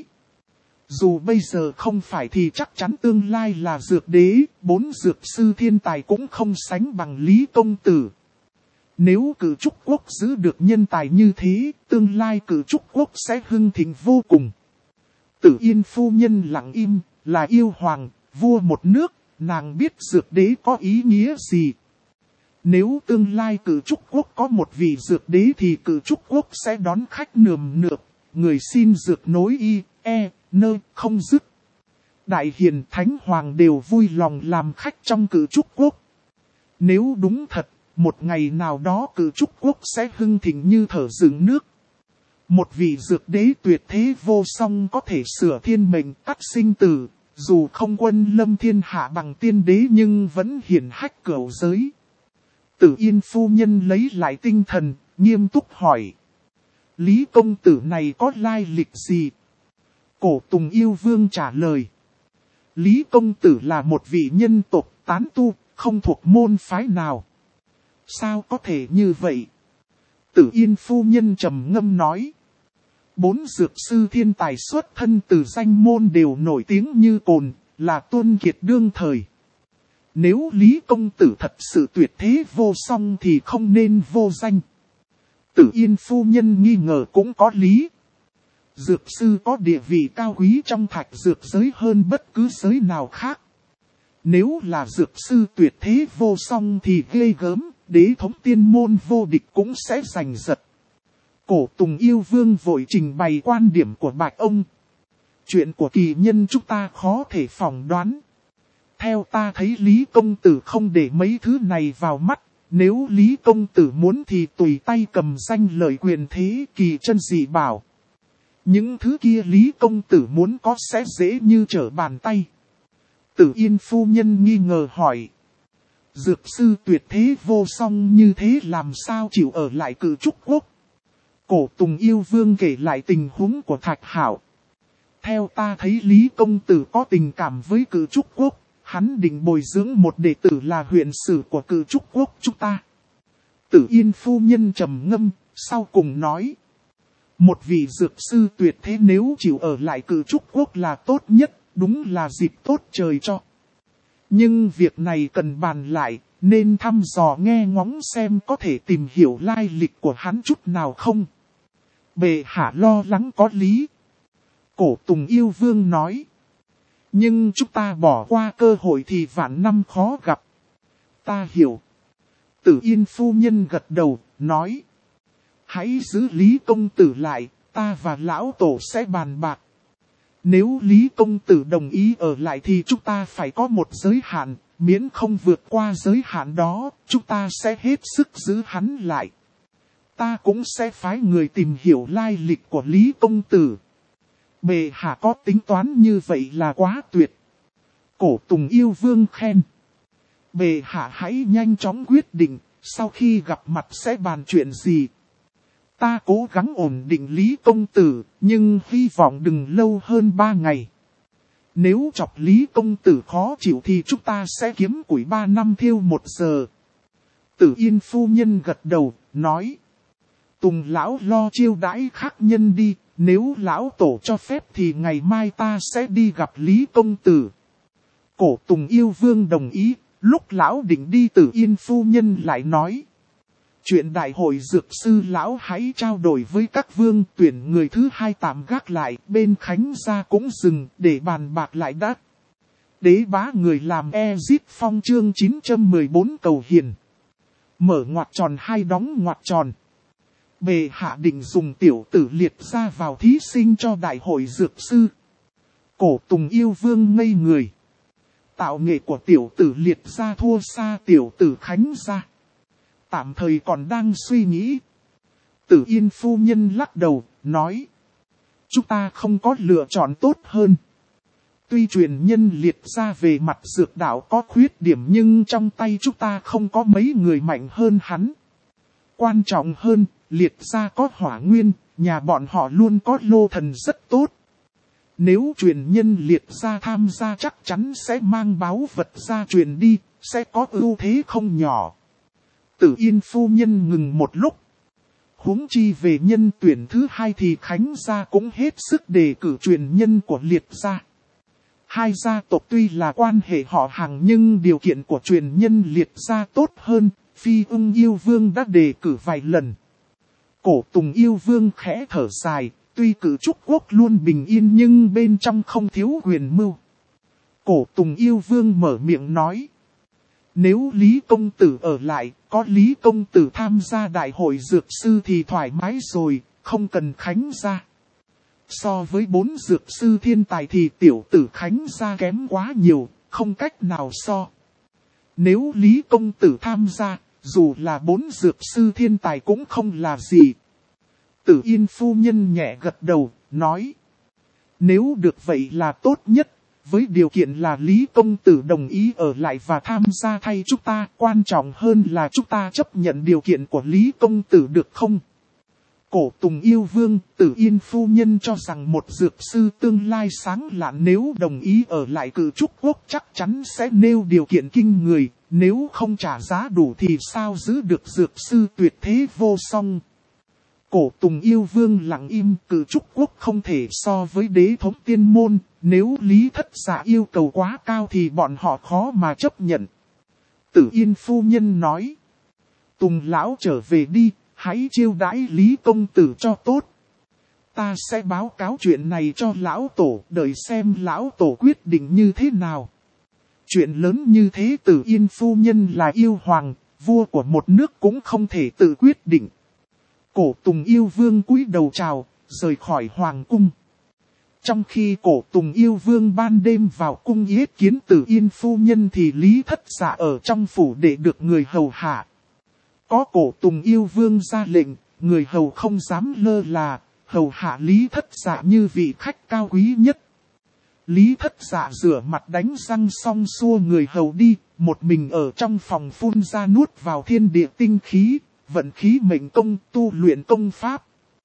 Dù bây giờ không phải thì chắc chắn tương lai là Dược Đế, 4 dược sư thiên tài cũng không sánh bằng Lý công tử. Nếu Cử Trúc quốc giữ được nhân tài như thế, tương lai Cử Trúc quốc sẽ hưng thịnh vô cùng. Tử Yên phu nhân lặng im, là yêu hoàng, vua một nước, nàng biết Dược Đế có ý nghĩa gì. Nếu tương lai Cử Trúc quốc có một vị Dược Đế thì Cử Trúc quốc sẽ đón khách nườm nượp, người xin dược nối y, không dứt. Đại hiền thánh hoàng đều vui lòng làm khách trong Cử Trúc quốc. Nếu đúng thật, một ngày nào đó Cử Trúc quốc sẽ hưng thịnh như thở dựng nước. Một vị Dược Đế tuyệt thế vô song có thể sửa thiên mệnh cắt sinh tử, dù không quân lâm thiên hạ bằng tiên đế nhưng vẫn hiển hách cửu giới. Tử Yên phu nhân lấy lại tinh thần, nghiêm túc hỏi. Lý công tử này có lai lịch gì? Cổ Tùng yêu vương trả lời. Lý công tử là một vị nhân tộc tán tu, không thuộc môn phái nào. Sao có thể như vậy? Tử Yên phu nhân trầm ngâm nói. 4 dược sư thiên tài xuất thân từ danh môn đều nổi tiếng như cồn, là tuân kiệt đương thời. Nếu Lý công tử thật sự tuyệt thế vô song thì không nên vô danh. Tử Yên phu nhân nghi ngờ cũng có lý. Dược sư có địa vị cao quý trong thạch dược giới hơn bất cứ giới nào khác. Nếu là dược sư tuyệt thế vô song thì ghê gớm, đế thống tiên môn vô địch cũng sẽ giành giật. Cổ Tùng yêu vương vội trình bày quan điểm của Bạch ông. Chuyện của kỳ nhân chúng ta khó thể phỏng đoán. Theo ta thấy Lý công tử không để mấy thứ này vào mắt. Nếu Lý công tử muốn thì tùy tay cầm danh lợi quyền thế kỳ chân dị bảo. Những thứ kia Lý công tử muốn có sẽ dễ như trở bàn tay. Tử Yên phu nhân nghi ngờ hỏi. Dược sư tuyệt thế vô song như thế làm sao chịu ở lại Cử Trúc quốc? Cổ Tùng yêu vương kể lại tình huống của Thạch Hạo. Theo ta thấy Lý công tử có tình cảm với Cử Trúc quốc. Hắn định bồi dưỡng một đệ tử là huyện sử của Cử Trúc quốc chúng ta. Tử Yên phu nhân trầm ngâm, sau cùng nói. Một vị dược sư tuyệt thế nếu chịu ở lại Cử Trúc quốc là tốt nhất, đúng là dịp tốt trời cho. Nhưng việc này cần bàn lại, nên thăm dò nghe ngóng xem có thể tìm hiểu lai lịch của hắn chút nào không. Bệ hạ lo lắng có lý. Cổ Tùng yêu vương nói. Nhưng chúng ta bỏ qua cơ hội thì vạn năm khó gặp. Ta hiểu. Tử Yên phu nhân gật đầu, nói. Hãy giữ Lý công tử lại, ta và lão tổ sẽ bàn bạc. Nếu Lý công tử đồng ý ở lại thì chúng ta phải có một giới hạn, miễn không vượt qua giới hạn đó, chúng ta sẽ hết sức giữ hắn lại. Ta cũng sẽ phái người tìm hiểu lai lịch của Lý công tử. Bệ hạ có tính toán như vậy là quá tuyệt. Cổ Tùng yêu vương khen. Bệ hạ hãy nhanh chóng quyết định, sau khi gặp mặt sẽ bàn chuyện gì. Ta cố gắng ổn định Lý công tử, nhưng hy vọng đừng lâu hơn 3 ngày. Nếu chọc Lý công tử khó chịu thì chúng ta sẽ kiếm củi 3 năm thiêu 1 giờ. Tử Yên phu nhân gật đầu, nói. Tùng lão lo chiêu đãi khác nhân đi, nếu lão tổ cho phép thì ngày mai ta sẽ đi gặp Lý công tử. Cổ Tùng yêu vương đồng ý, lúc lão định đi Tử Yên phu nhân lại nói. Chuyện đại hội dược sư lão hãy trao đổi với các vương, tuyển người thứ hai tạm gác lại, bên Khánh gia cũng dừng để bàn bạc lại đã. Đế bá người làm Ezit Phong chương 914 cầu hiền. Mở ngoặc tròn hai đóng ngoặc tròn. Bề hạ định dùng tiểu tử liệt ra vào thí sinh cho đại hội dược sư. Cổ Tùng yêu vương ngây người. Tạo nghệ của tiểu tử liệt ra thua xa tiểu tử Khánh gia. Tạm thời còn đang suy nghĩ. Tử Yên phu nhân lắc đầu, nói. Chúng ta không có lựa chọn tốt hơn. Tuy truyền nhân liệt ra về mặt dược đạo có khuyết điểm nhưng trong tay chúng ta không có mấy người mạnh hơn hắn. Quan trọng hơn, liệt ra có hỏa nguyên, nhà bọn họ luôn có lô thần rất tốt. Nếu truyền nhân liệt ra tham gia chắc chắn sẽ mang báu vật ra truyền đi, sẽ có ưu thế không nhỏ. Tử Yên phu nhân ngừng một lúc. Huống chi về nhân tuyển thứ hai thì Khánh gia cũng hết sức đề cử truyền nhân của liệt gia. Hai gia tộc tuy là quan hệ họ hàng nhưng điều kiện của truyền nhân liệt gia tốt hơn, Phi Ưng yêu vương đã đề cử vài lần. Cổ Tùng yêu vương khẽ thở dài, tuy cử Trúc quốc luôn bình yên nhưng bên trong không thiếu quyền mưu. Cổ Tùng yêu vương mở miệng nói. Nếu Lý công tử ở lại, có Lý công tử tham gia đại hội dược sư thì thoải mái rồi, không cần Khánh gia. So với 4 dược sư thiên tài thì tiểu tử Khánh gia kém quá nhiều, không cách nào so. Nếu Lý công tử tham gia, dù là 4 dược sư thiên tài cũng không là gì. Tử Yên phu nhân nhẹ gật đầu, nói. Nếu được vậy là tốt nhất, với điều kiện là Lý công tử đồng ý ở lại và tham gia thay chúng ta, quan trọng hơn là chúng ta chấp nhận điều kiện của Lý công tử được không? Cổ Tùng yêu vương, Tử Yên phu nhân cho rằng một dược sư tương lai sáng lạn nếu đồng ý ở lại cử Trúc quốc chắc chắn sẽ nêu điều kiện kinh người, nếu không trả giá đủ thì sao giữ được dược sư tuyệt thế vô song. Cổ Tùng yêu vương lặng im, cử Trúc quốc không thể so với đế thống tiên môn, nếu Lý thất giả yêu cầu quá cao thì bọn họ khó mà chấp nhận. Tử Yên phu nhân nói, Tùng lão trở về đi. Hãy chiêu đãi Lý công tử cho tốt. Ta sẽ báo cáo chuyện này cho lão tổ, đợi xem lão tổ quyết định như thế nào. Chuyện lớn như thế Tử Yên phu nhân là yêu hoàng, vua của một nước cũng không thể tự quyết định. Cổ Tùng yêu vương cúi đầu chào, rời khỏi hoàng cung. Trong khi Cổ Tùng yêu vương ban đêm vào cung yết kiến Tử Yên phu nhân thì Lý thất giả ở trong phủ để được người hầu hạ. Có Cổ Tùng yêu vương ra lệnh, người hầu không dám lơ là, hầu hạ Lý thất giả như vị khách cao quý nhất. Lý thất giả rửa mặt đánh răng xong xua người hầu đi, một mình ở trong phòng phun ra nuốt vào thiên địa tinh khí, vận khí mệnh công tu luyện công pháp.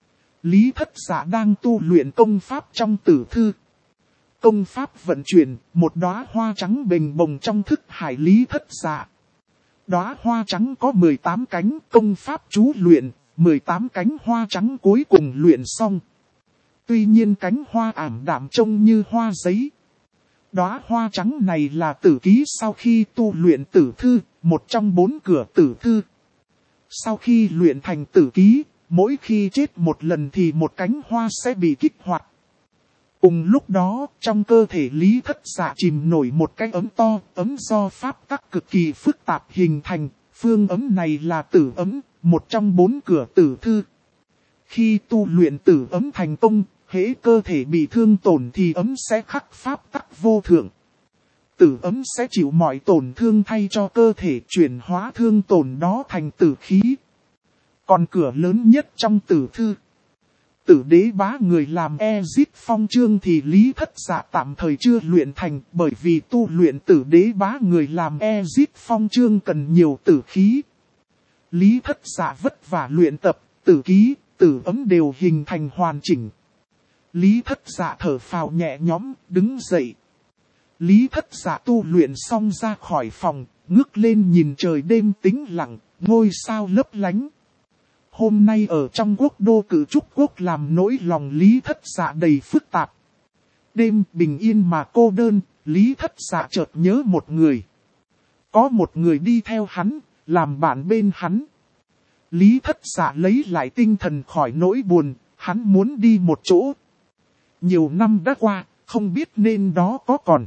Lý thất giả đang tu luyện công pháp trong tử thư. Công pháp vận chuyển, một đóa hoa trắng bềnh bồng trong thức hải Lý thất giả. Đóa hoa trắng có 18 cánh, công pháp chú luyện, 18 cánh hoa trắng cuối cùng luyện xong. Tuy nhiên cánh hoa ảm đạm trông như hoa giấy. Đóa hoa trắng này là tử ký sau khi tu luyện tử thư, một trong 4 cửa tử thư. Sau khi luyện thành tử ký, mỗi khi chết một lần thì một cánh hoa sẽ bị kích hoạt. Cùng lúc đó, trong cơ thể Lý thất giả chìm nổi một cái ấm to, ấm do pháp tắc cực kỳ phức tạp hình thành, phương ấm này là tử ấm, một trong 4 cửa tử thư. Khi tu luyện tử ấm thành công, hễ cơ thể bị thương tổn thì ấm sẽ khắc pháp tắc vô thượng. Tử ấm sẽ chịu mọi tổn thương thay cho cơ thể chuyển hóa thương tổn đó thành tử khí. Còn cửa lớn nhất trong tử thư, Tử đế bá người làm Ezit Phong chương thì Lý thất giả tạm thời chưa luyện thành, bởi vì tu luyện tử đế bá người làm Ezit Phong chương cần nhiều tử khí. Lý thất giả vất vả luyện tập, tử ký, tử ấm đều hình thành hoàn chỉnh. Lý thất giả thở phào nhẹ nhõm, đứng dậy. Lý thất giả tu luyện xong ra khỏi phòng, ngước lên nhìn trời đêm tĩnh lặng, ngôi sao lấp lánh. hôm nay ở trong quốc đô Cử Trúc Quốc làm nỗi lòng Lý Thất Dạ đầy phức tạp. Đêm bình yên mà cô đơn, Lý Thất Dạ chợt nhớ một người. Có một người đi theo hắn, làm bạn bên hắn. Lý Thất Dạ lấy lại tinh thần khỏi nỗi buồn, hắn muốn đi một chỗ. Nhiều năm đã qua, không biết nên đó có còn.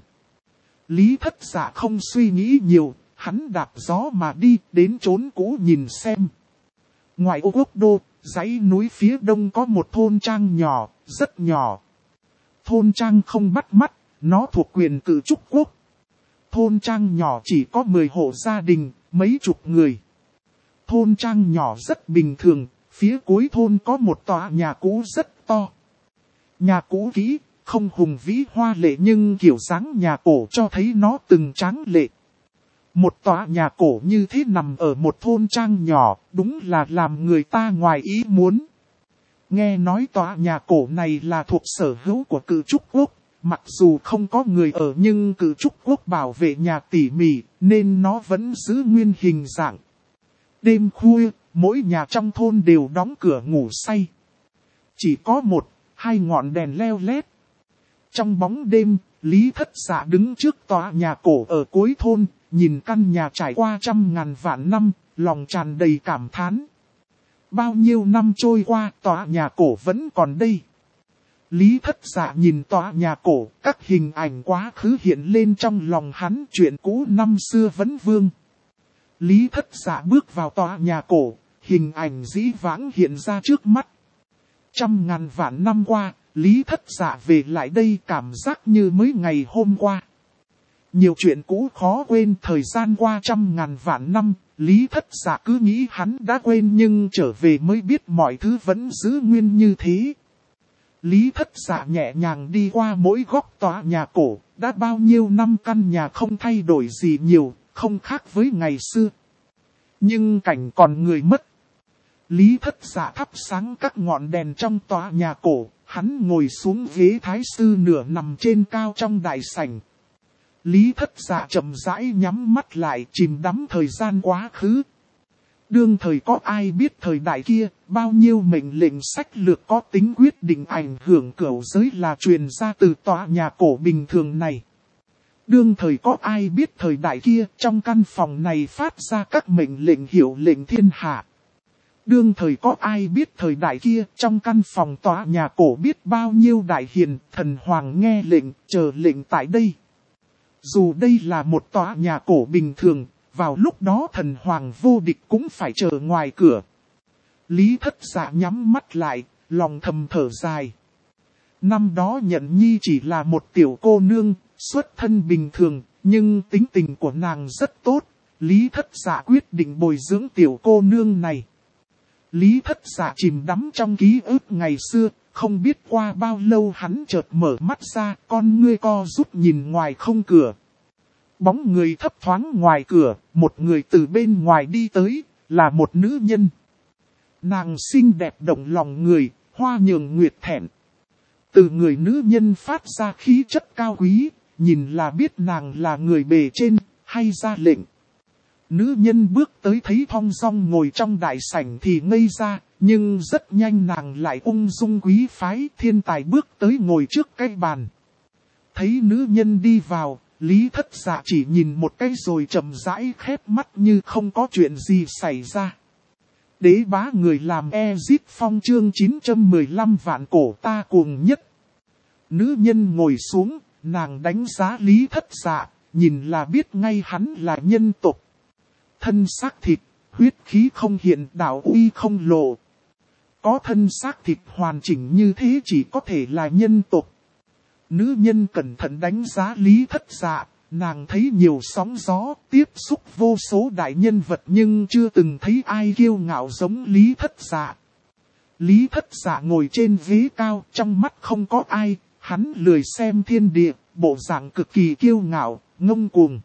Lý Thất Dạ không suy nghĩ nhiều, hắn đạp gió mà đi đến chốn cũ nhìn xem. Ngoài ô quốc đô, dãy núi phía đông có một thôn trang nhỏ, rất nhỏ. Thôn trang không bắt mắt, nó thuộc quyền Cử Trúc Quốc. Thôn trang nhỏ chỉ có 10 hộ gia đình, mấy chục người. Thôn trang nhỏ rất bình thường, phía cuối thôn có một tòa nhà cũ rất to. Nhà cũ kỹ, không hùng vĩ hoa lệ nhưng kiểu dáng nhà cổ cho thấy nó từng tráng lệ. Một tòa nhà cổ như thế nằm ở một thôn trang nhỏ, đúng là làm người ta ngoài ý muốn. Nghe nói tòa nhà cổ này là thuộc sở hữu của Cử Trúc Quốc, mặc dù không có người ở nhưng Cử Trúc Quốc bảo vệ nhà tỉ mỉ, nên nó vẫn giữ nguyên hình dạng. Đêm khuya, mỗi nhà trong thôn đều đóng cửa ngủ say. Chỉ có 1-2 ngọn đèn leo lét. Trong bóng đêm, Lý Thất Dạ đứng trước tòa nhà cổ ở cuối thôn, nhìn căn nhà trải qua 100.000 vạn năm, lòng tràn đầy cảm thán. Bao nhiêu năm trôi qua, tòa nhà cổ vẫn còn đây. Lý Thất Dạ nhìn tòa nhà cổ, các hình ảnh quá khứ hiện lên trong lòng hắn, chuyện cũ năm xưa vẫn vương. Lý Thất Dạ bước vào tòa nhà cổ, hình ảnh dĩ vãng hiện ra trước mắt. 100.000 vạn năm qua, Lý Thất Dạ về lại đây cảm giác như mới ngày hôm qua. Nhiều chuyện cũ khó quên, thời gian qua 100.000 vạn năm, Lý Thất Dạ cứ nghĩ hắn đã quên nhưng trở về mới biết mọi thứ vẫn giữ nguyên như thế. Lý Thất Dạ nhẹ nhàng đi qua mỗi góc tòa nhà cổ, đã bao nhiêu năm căn nhà không thay đổi gì nhiều, không khác với ngày xưa. Nhưng cảnh còn người mất. Lý Thất Dạ thắp sáng các ngọn đèn trong tòa nhà cổ, hắn ngồi xuống ghế thái sư nửa nằm trên cao trong đại sảnh. Lý Thất Dạ chậm rãi nhắm mắt lại, chìm đắm thời gian quá khứ. Đương thời có ai biết thời đại kia, bao nhiêu mệnh lệnh sách lược có tính quyết định ảnh hưởng cửu giới là truyền ra từ tòa nhà cổ bình thường này. Đương thời có ai biết thời đại kia, trong căn phòng này phát ra các mệnh lệnh hiệu lệnh thiên hạ. Đương thời có ai biết thời đại kia, trong căn phòng tòa nhà cổ biết bao nhiêu đại hiền, thần hoàng nghe lệnh, chờ lệnh tại đây. Dù đây là một tòa nhà cổ bình thường, vào lúc đó thần hoàng vô địch cũng phải chờ ngoài cửa. Lý Thất Dạ nhắm mắt lại, lòng thầm thở dài. Năm đó Nhận Nhi chỉ là một tiểu cô nương, xuất thân bình thường, nhưng tính tình của nàng rất tốt. Lý Thất Dạ quyết định bồi dưỡng tiểu cô nương này. Lý Thất Dạ chìm đắm trong ký ức ngày xưa, không biết qua bao lâu hắn chợt mở mắt ra, con ngươi co rút nhìn ngoài không cửa. Bóng người thấp thoáng ngoài cửa, một người từ bên ngoài đi tới, là một nữ nhân. Nàng xinh đẹp động lòng người, hoa nhường nguyệt thẹn. Từ người nữ nhân phát ra khí chất cao quý, nhìn là biết nàng là người bề trên, hay ra lệnh. Nữ nhân bước tới thấy thong dong ngồi trong đại sảnh thì ngây ra, nhưng rất nhanh nàng lại ung dung quý phái, thiên tài bước tới ngồi trước cái bàn. Thấy nữ nhân đi vào, Lý Thất Dạ chỉ nhìn một cái rồi chậm rãi khép mắt như không có chuyện gì xảy ra. Đế bá người làm Ezit Phong chương 915 vạn cổ ta cuồng nhất. Nữ nhân ngồi xuống, nàng đánh giá Lý Thất Dạ, nhìn là biết ngay hắn là nhân tộc. Thân xác thịt, huyết khí không hiện, đạo uy không lộ. Có thân xác thịt hoàn chỉnh như thế chỉ có thể là nhân tộc. Nữ nhân cẩn thận đánh giá Lý Thất Dạ, nàng thấy nhiều sóng gió, tiếp xúc vô số đại nhân vật nhưng chưa từng thấy ai kiêu ngạo giống Lý Thất Dạ. Lý Thất Dạ ngồi trên ghế cao, trong mắt không có ai, hắn lười xem thiên địa, bộ dạng cực kỳ kiêu ngạo, ngông cuồng.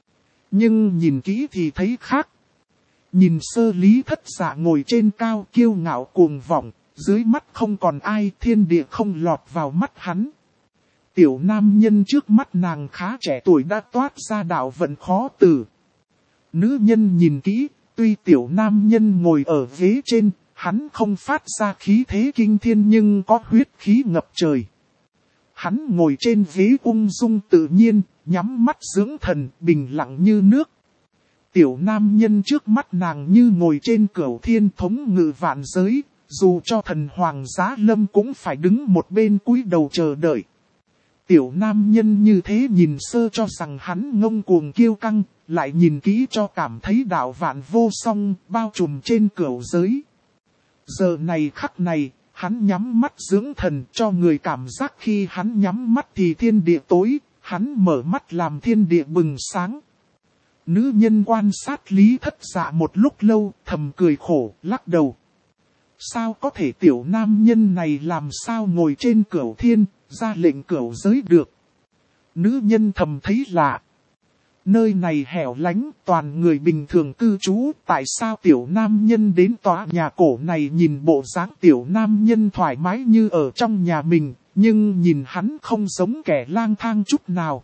Nhưng nhìn kỹ thì thấy khác. Nhìn sơ Lý Thất Dạ ngồi trên cao kiêu ngạo cuồng vọng, dưới mắt không còn ai, thiên địa không lọt vào mắt hắn. Tiểu nam nhân trước mắt nàng khá trẻ tuổi đã toát ra đạo vận khó từ. Nữ nhân nhìn kỹ, tuy tiểu nam nhân ngồi ở ghế trên, hắn không phát ra khí thế kinh thiên nhưng có huyết khí ngập trời. Hắn ngồi trên ghế ung dung tự nhiên, nhắm mắt dưỡng thần, bình lặng như nước. Tiểu nam nhân trước mắt nàng như ngồi trên cửu thiên thống ngự vạn giới, dù cho thần hoàng giá lâm cũng phải đứng một bên cúi đầu chờ đợi. Tiểu nam nhân như thế nhìn sơ cho rằng hắn ngông cuồng kiêu căng, lại nhìn kỹ cho cảm thấy đạo vạn vô song bao trùm trên cửu giới. Giờ này khắc này, hắn nhắm mắt dưỡng thần cho người cảm giác khi hắn nhắm mắt thì thiên địa tối, hắn mở mắt làm thiên địa bừng sáng. Nữ nhân quan sát Lý Thất Dạ một lúc lâu, thầm cười khổ, lắc đầu. Sao có thể tiểu nam nhân này làm sao ngồi trên cửu thiên, ra lệnh cửu giới được. Nữ nhân thầm thấy lạ. Nơi này hẻo lánh, toàn người bình thường cư trú, tại sao tiểu nam nhân đến tòa nhà cổ này nhìn bộ dáng tiểu nam nhân thoải mái như ở trong nhà mình, nhưng nhìn hắn không giống kẻ lang thang chút nào.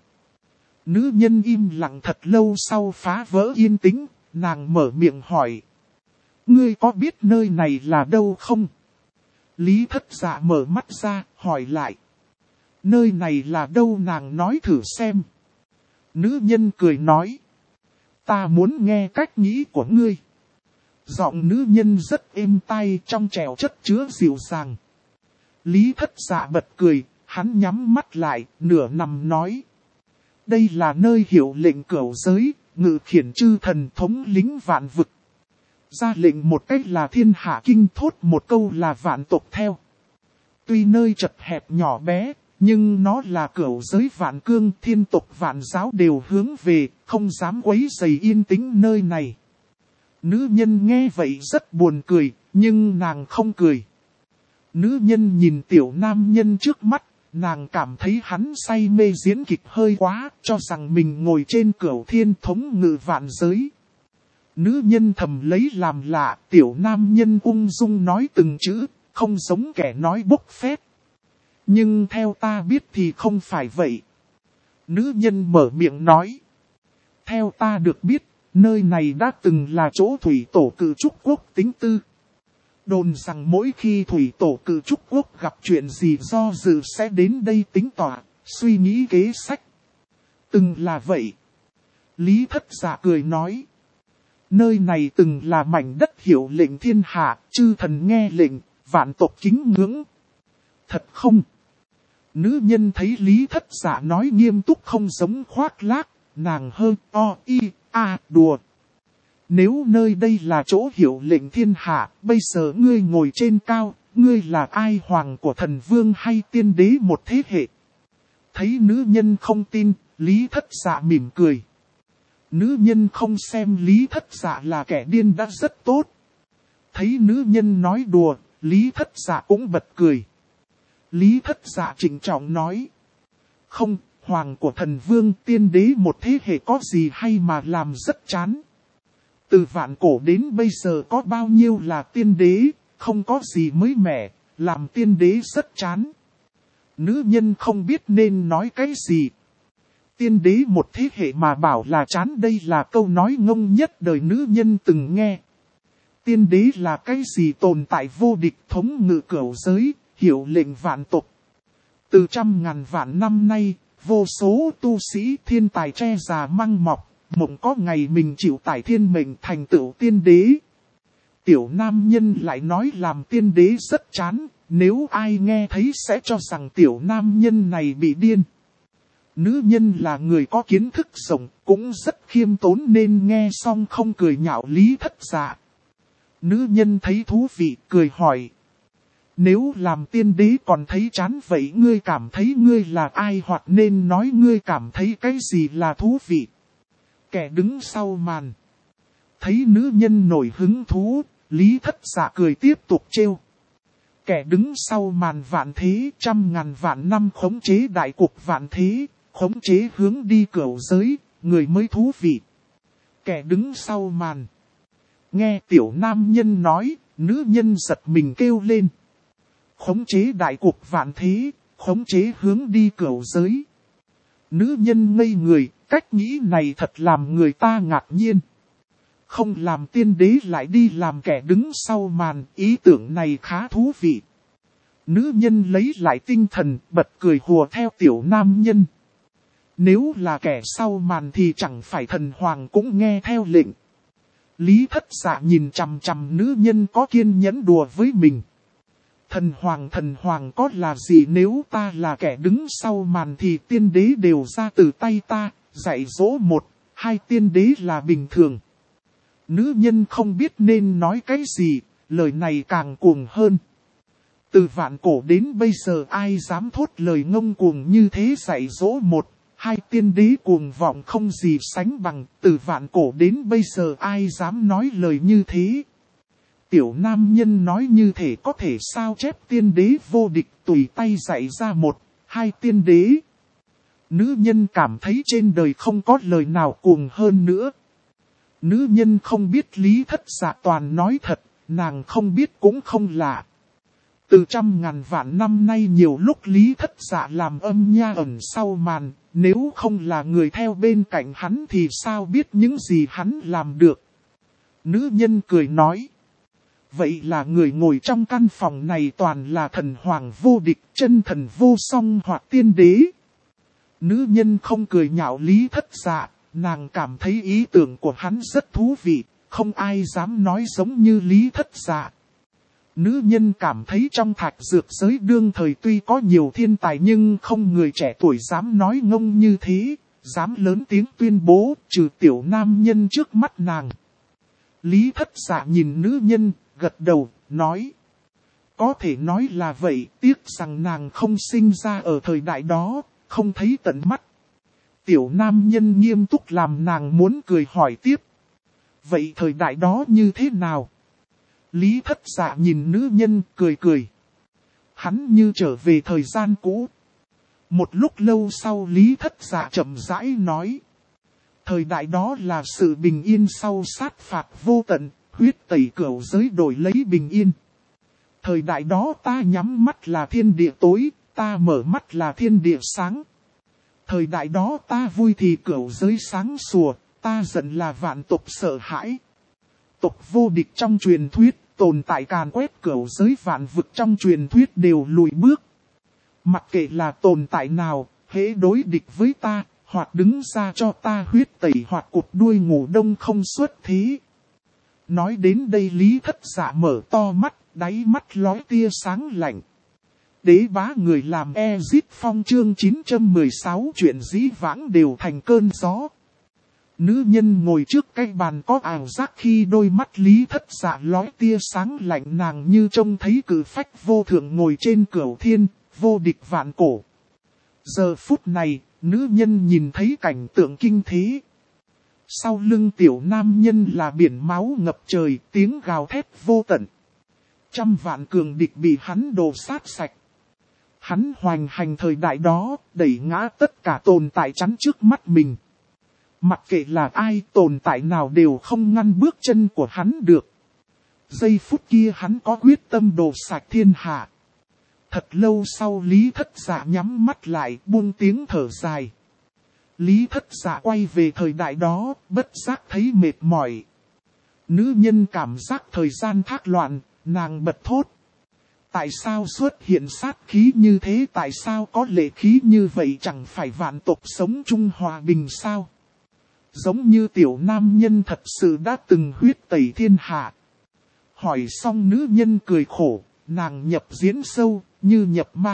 Nữ nhân im lặng thật lâu sau phá vỡ yên tĩnh, nàng mở miệng hỏi. Ngươi có biết nơi này là đâu không? Lý Thất Dạ mở mắt ra, hỏi lại. Nơi này là đâu nàng nói thử xem. Nữ nhân cười nói. Ta muốn nghe cách nghĩ của ngươi. Giọng nữ nhân rất êm tai trong trẻo chất chứa dịu dàng. Lý Thất Dạ bật cười, hắn nhắm mắt lại, nửa nằm nói. Đây là nơi hiệu lệnh cửu giới, ngự khiển chư thần thống lĩnh vạn vực. Ra lệnh một cách là thiên hạ kinh thốt một câu là vạn tộc theo. Tuy nơi chật hẹp nhỏ bé, nhưng nó là cửu giới vạn cương, thiên tộc vạn giáo đều hướng về, không dám quấy rầy yên tĩnh nơi này. Nữ nhân nghe vậy rất buồn cười, nhưng nàng không cười. Nữ nhân nhìn tiểu nam nhân trước mắt, nàng cảm thấy hắn say mê diễn kịch hơi quá, cho rằng mình ngồi trên cửu thiên thống ngự vạn giới. Nữ nhân thầm lấy làm lạ, tiểu nam nhân ung dung nói từng chữ, không giống kẻ nói bốc phét. Nhưng theo ta biết thì không phải vậy. Nữ nhân mở miệng nói. Theo ta được biết, nơi này đã từng là chỗ thủy tổ cự trúc quốc tính tư. Đồn rằng mỗi khi thủy tổ cự trúc quốc gặp chuyện gì do dự sẽ đến đây tính tọa, suy nghĩ kế sách. Từng là vậy. Lý Thất Dạ cười nói. Nơi này từng là mảnh đất hiệu lệnh thiên hạ, chư thần nghe lệnh, vạn tộc kính ngưỡng. Thật không? Nữ nhân thấy Lý Thất Dạ nói nghiêm túc không giống khoác lác, nàng hơi đùa. Nếu nơi đây là chỗ hiệu lệnh thiên hạ, bây giờ ngươi ngồi trên cao, ngươi là ai, hoàng của thần vương hay tiên đế một thế hệ? Thấy nữ nhân không tin, Lý Thất Dạ mỉm cười. Nữ nhân không xem Lý Thất Dạ là kẻ điên đã rất tốt. Thấy nữ nhân nói đùa, Lý Thất Dạ cũng bật cười. Lý Thất Dạ trịnh trọng nói. Không, hoàng của thần vương tiên đế một thế hệ có gì hay mà làm rất chán. Từ vạn cổ đến bây giờ có bao nhiêu là tiên đế, không có gì mới mẻ, làm tiên đế rất chán. Nữ nhân không biết nên nói cái gì. Tiên đế một thế hệ mà bảo là chán, đây là câu nói ngông nhất đời nữ nhân từng nghe. Tiên đế là cái gì tồn tại vô địch thống ngự cửu giới, hiệu lệnh vạn tộc. Từ trăm ngàn vạn năm nay, vô số tu sĩ thiên tài tre già măng mọc, mộng có ngày mình chịu tải thiên mệnh thành tựu tiên đế. Tiểu nam nhân lại nói làm tiên đế rất chán, nếu ai nghe thấy sẽ cho rằng tiểu nam nhân này bị điên. Nữ nhân là người có kiến thức rộng, cũng rất khiêm tốn nên nghe xong không cười nhạo Lý Thất Dạ. Nữ nhân thấy thú vị, cười hỏi. Nếu làm tiên đế còn thấy chán vậy ngươi cảm thấy ngươi là ai, hoặc nên nói ngươi cảm thấy cái gì là thú vị? Kẻ đứng sau màn. Thấy nữ nhân nổi hứng thú, Lý Thất Dạ cười tiếp tục trêu. Kẻ đứng sau màn vạn thế, trăm ngàn vạn năm khống chế đại cục vạn thế, khống chế hướng đi cửu giới, người mới thú vị. Kẻ đứng sau màn. Nghe tiểu nam nhân nói, nữ nhân giật mình kêu lên. Khống chế đại cục vạn thế, khống chế hướng đi cửu giới. Nữ nhân ngây người, cách nghĩ này thật làm người ta ngạc nhiên. không làm tiên đế lại đi làm kẻ đứng sau màn, ý tưởng này khá thú vị. Nữ nhân lấy lại tinh thần, bật cười hùa theo tiểu nam nhân. Nếu là kẻ sau màn thì chẳng phải thần hoàng cũng nghe theo lệnh. Lý Thất Dạ nhìn chằm chằm nữ nhân có kiên nhẫn đùa với mình. Thần hoàng có là gì, nếu ta là kẻ đứng sau màn thì tiên đế đều ra từ tay ta, dạy dỗ một, hai tiên đế là bình thường. Nữ nhân không biết nên nói cái gì, lời này càng cuồng hơn. Từ vạn cổ đến bây giờ ai dám thốt lời ngông cuồng như thế, dạy dỗ một, hai tiên đế cuồng vọng không gì sánh bằng. Từ vạn cổ đến bây giờ ai dám nói lời như thế. Tiểu nam nhân nói như thể có thể sao chép tiên đế vô địch, tùy tay dạy ra một, hai tiên đế. Nữ nhân cảm thấy trên đời không có lời nào cuồng hơn nữa. Nữ nhân không biết Lý Thất Dạ toàn nói thật, nàng không biết cũng không lạ. Từ trăm ngàn vạn năm nay nhiều lúc Lý Thất Dạ làm âm nha ẩn sau màn, nếu không là người theo bên cạnh hắn thì sao biết những gì hắn làm được. Nữ nhân cười nói. Vậy là người ngồi trong căn phòng này toàn là thần hoàng vô địch, chân thần vô song hoặc tiên đế. Nữ nhân không cười nhạo Lý Thất Dạ, nàng cảm thấy ý tưởng của hắn rất thú vị, không ai dám nói giống như Lý Thất Dạ. Nữ nhân cảm thấy trong thạch dược giới đương thời tuy có nhiều thiên tài nhưng không người trẻ tuổi dám nói ngông như thế, dám lớn tiếng tuyên bố trừ tiểu nam nhân trước mắt nàng. Lý Thất Dạ nhìn nữ nhân, gật đầu, nói. Có thể nói là vậy, tiếc rằng nàng không sinh ra ở thời đại đó, không thấy tận mắt. Tiểu nam nhân nghiêm túc làm nàng muốn cười hỏi tiếp. Vậy thời đại đó như thế nào? Lý Thất Dạ nhìn nữ nhân cười cười. Hắn như trở về thời gian cũ. Một lúc lâu sau Lý Thất Dạ chậm rãi nói. Thời đại đó là sự bình yên sau sát phạt vô tận, huyết tẩy cửu giới đổi lấy bình yên. Thời đại đó ta nhắm mắt là thiên địa tối, ta mở mắt là thiên địa sáng. Thời đại đó ta vui thì cửu giới sáng sủa, ta giận là vạn tộc sợ hãi. Tộc vô địch trong truyền thuyết, tồn tại càn quét cửu giới vạn vực trong truyền thuyết đều lùi bước. Mặc kệ là tồn tại nào, hễ đối địch với ta, hoặc đứng ra cho ta huyết tẩy hoặc cụt đuôi ngủ đông không xuất thế. Nói đến đây Lý Thất Dạ mở to mắt, đáy mắt lóe tia sáng lạnh. Đế bá người làm Ezit Phong chương 916 chuyện dĩ vãng đều thành cơn gió. Nữ nhân ngồi trước cái bàn có ảo giác khi đôi mắt Lý Thất Dạ lóe tia sáng lạnh, nàng như trông thấy cử phách vô thượng ngồi trên cửu thiên, vô địch vạn cổ. Giờ phút này, nữ nhân nhìn thấy cảnh tượng kinh thế. Sau lưng tiểu nam nhân là biển máu ngập trời, tiếng gào thét vô tận. Trăm vạn cường địch bị hắn đồ sát sạch. Hắn hoành hành thời đại đó, đẩy ngã tất cả tồn tại chắn trước mắt mình. Mặc kệ là ai, tồn tại nào đều không ngăn bước chân của hắn được. Giây phút kia hắn có quyết tâm đồ sạch thiên hạ. Thật lâu sau Lý Thất Dạ nhắm mắt lại, buông tiếng thở dài. Lý Thất Dạ quay về thời đại đó, bất giác thấy mệt mỏi. Nữ nhân cảm giác thời gian thác loạn, nàng bật thốt. Tại sao xuất hiện sát khí như thế, tại sao có lệ khí như vậy, chẳng phải vạn tộc sống chung hòa bình sao? Giống như tiểu nam nhân thật sự đã từng huyết tẩy thiên hạ. Hỏi xong nữ nhân cười khổ, nàng nhập diễn sâu, như nhập ma.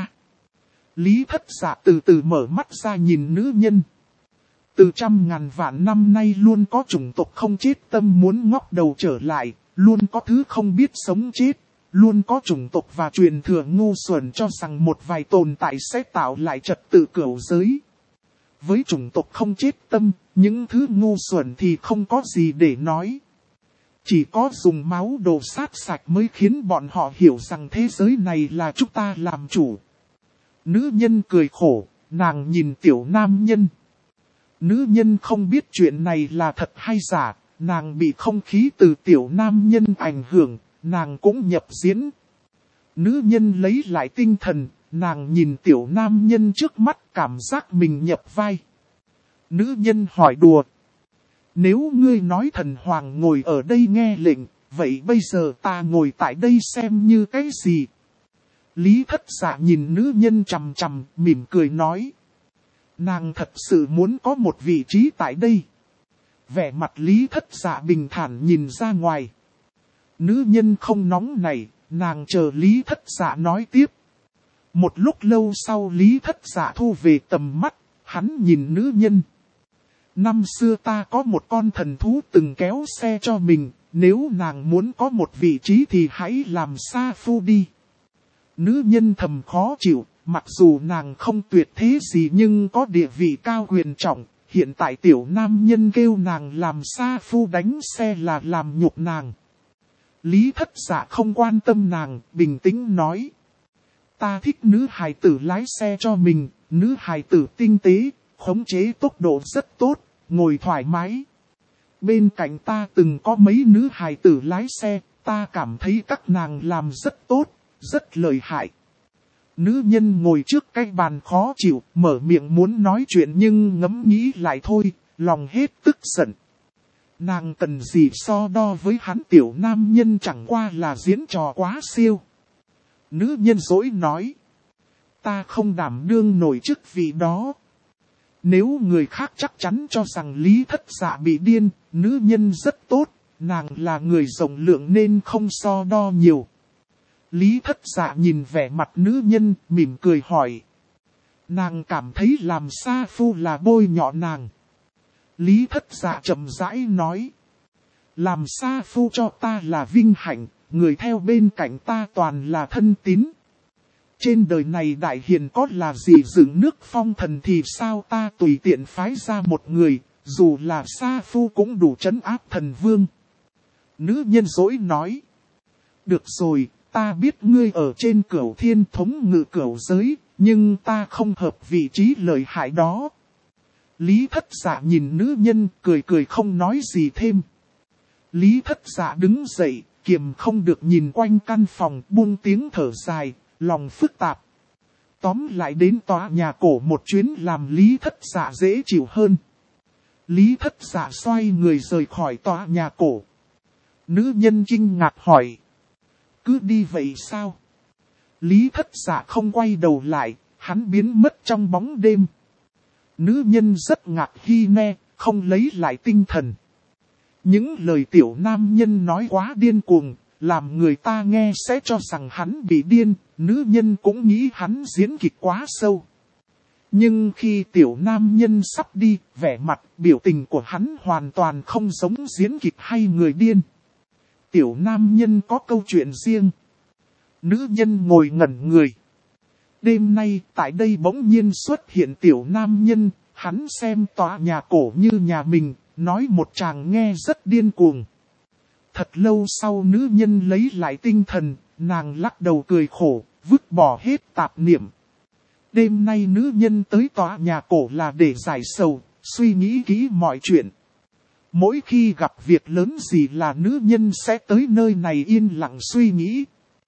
Lý Thất Dạ từ từ mở mắt ra nhìn nữ nhân. Từ trăm ngàn vạn năm nay luôn có chủng tộc không chết tâm muốn ngóc đầu trở lại, luôn có thứ không biết sống chết, luôn có chủng tộc và truyền thừa ngu xuẩn cho rằng một vài tồn tại sẽ tạo lại trật tự cửu giới. Với chủng tộc không chết tâm, những thứ ngu xuẩn thì không có gì để nói. Chỉ có dùng máu đồ sát sạch mới khiến bọn họ hiểu rằng thế giới này là chúng ta làm chủ. Nữ nhân cười khổ, nàng nhìn tiểu nam nhân. Nữ nhân không biết chuyện này là thật hay giả, nàng bị không khí từ tiểu nam nhân ảnh hưởng, nàng cũng nhập diễn. Nữ nhân lấy lại tinh thần, nàng nhìn tiểu nam nhân trước mắt cảm giác mình nhập vai. Nữ nhân hỏi đùa. Nếu ngươi nói thần hoàng ngồi ở đây nghe lệnh, vậy bây giờ ta ngồi tại đây xem như cái gì? Lý Thất Dạ nhìn nữ nhân chằm chằm, mỉm cười nói. Nàng thật sự muốn có một vị trí tại đây. Vẻ mặt Lý Thất Dạ bình thản nhìn ra ngoài. Nữ nhân không nóng này, nàng chờ Lý Thất Dạ nói tiếp. Một lúc lâu sau Lý Thất Dạ thu về tầm mắt, hắn nhìn nữ nhân. Năm xưa ta có một con thần thú từng kéo xe cho mình, nếu nàng muốn có một vị trí thì hãy làm sa phu đi. Nữ nhân thầm khó chịu, mặc dù nàng không tuyệt thế gì nhưng có địa vị cao quyền trọng, hiện tại tiểu nam nhân kêu nàng làm sa phu đánh xe là làm nhục nàng. Lý Thất Dạ không quan tâm nàng, bình tĩnh nói. Ta thích nữ hài tử lái xe cho mình, nữ hài tử tinh tế, khống chế tốc độ rất tốt, ngồi thoải mái. Bên cạnh ta từng có mấy nữ hài tử lái xe, ta cảm thấy các nàng làm rất tốt, rất lợi hại. Nữ nhân ngồi trước cái bàn khó chịu, mở miệng muốn nói chuyện nhưng ngẫm nghĩ lại thôi, lòng hết tức giận. Nàng cần gì so đo với hắn tiểu nam nhân chẳng qua là diễn trò quá siêu. Nữ nhân dỗi nói. Ta không đảm đương nổi chức vị đó. Nếu người khác chắc chắn cho rằng Lý Thất Dạ bị điên, nữ nhân rất tốt, nàng là người rộng lượng nên không so đo nhiều. Lý Thất Dạ nhìn vẻ mặt nữ nhân, mỉm cười hỏi. Nàng cảm thấy làm sa phu là bôi nhọ nàng. Lý Thất Dạ chậm rãi nói. Làm sa phu cho ta là vinh hạnh, người theo bên cạnh ta toàn là thân tín. Trên đời này đại hiền có là gì dựng nước phong thần thì sao ta tùy tiện phái ra một người, dù là sa phu cũng đủ trấn áp thần vương. Nữ nhân dỗi nói. Được rồi, ta biết ngươi ở trên cửu thiên thống ngự cửu giới, nhưng ta không hợp vị trí lợi hại đó. Lý Thất Dạ nhìn nữ nhân cười cười không nói gì thêm. Lý Thất Dạ đứng dậy, kiềm không được nhìn quanh căn phòng buông tiếng thở dài, lòng phức tạp. Tóm lại đến tòa nhà cổ một chuyến làm Lý Thất Dạ dễ chịu hơn. Lý Thất Dạ xoay người rời khỏi tòa nhà cổ. Nữ nhân kinh ngạc hỏi. Cứ đi vậy sao? Lý Thất Dạ không quay đầu lại, hắn biến mất trong bóng đêm. Nữ nhân rất ngạc hi me, không lấy lại tinh thần. Những lời tiểu nam nhân nói quá điên cuồng, làm người ta nghe sẽ cho rằng hắn bị điên, nữ nhân cũng nghĩ hắn diễn kịch quá sâu. Nhưng khi tiểu nam nhân sắp đi, vẻ mặt, biểu tình của hắn hoàn toàn không giống diễn kịch hay người điên. Tiểu nam nhân có câu chuyện riêng. Nữ nhân ngồi ngẩn người. Đêm nay, tại đây bỗng nhiên xuất hiện tiểu nam nhân, hắn xem tòa nhà cổ như nhà mình, nói một chàng nghe rất điên cuồng. Thật lâu sau nữ nhân lấy lại tinh thần, nàng lắc đầu cười khổ, vứt bỏ hết tạp niệm. Đêm nay nữ nhân tới tòa nhà cổ là để giải sầu, suy nghĩ kỹ mọi chuyện. Mỗi khi gặp việc lớn gì là nữ nhân sẽ tới nơi này yên lặng suy nghĩ.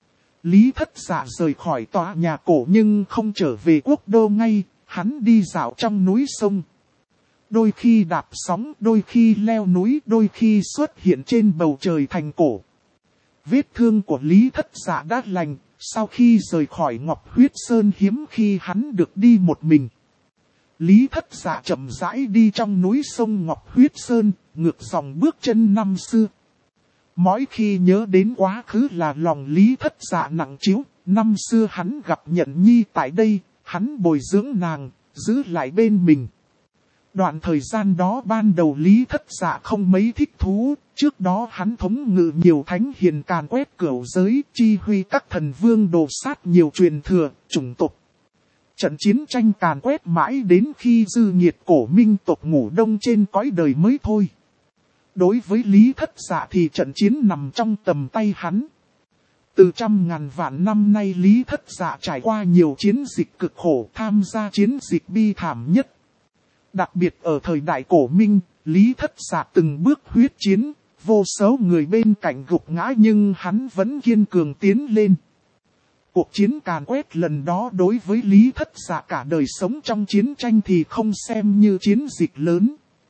Lý Thất Dạ rời khỏi tòa nhà cổ nhưng không trở về quốc đô ngay, hắn đi dạo trong núi sông. Đôi khi đạp sóng, đôi khi leo núi, đôi khi xuất hiện trên bầu trời thành cổ. Vết thương của Lý Thất Dạ đã lành, sau khi rời khỏi Ngọc Huyết Sơn hiếm khi hắn được đi một mình. Lý Thất Dạ chậm rãi đi trong núi sông Ngọc Huyết Sơn, ngược dòng bước chân năm xưa. Mỗi khi nhớ đến quá khứ là lòng Lý Thất Dạ nặng trĩu, năm xưa hắn gặp Nhận Nhi tại đây, hắn bồi dưỡng nàng, giữ lại bên mình. Đoạn thời gian đó ban đầu Lý Thất Dạ không mấy thích thú, trước đó hắn thống ngự nhiều thánh hiền càn quét cửu giới, chi huy các thần vương đồ sát nhiều truyền thừa, chủng tộc. Trận chiến tranh càn quét mãi đến khi dư nhiệt cổ minh tộc ngủ đông trên cõi đời mới thôi. Đối với Lý Thất Dạ thì trận chiến nằm trong tầm tay hắn. Từ trăm ngàn vạn năm nay Lý Thất Dạ trải qua nhiều chiến dịch cực khổ, tham gia chiến dịch bi thảm nhất. Đặc biệt ở thời đại cổ minh, Lý Thất Dạ từng bước huyết chiến, vô số người bên cạnh gục ngã nhưng hắn vẫn kiên cường tiến lên. Cuộc chiến càn quét lần đó đối với Lý Thất Dạ cả đời sống trong chiến tranh thì không xem như chiến dịch lớn.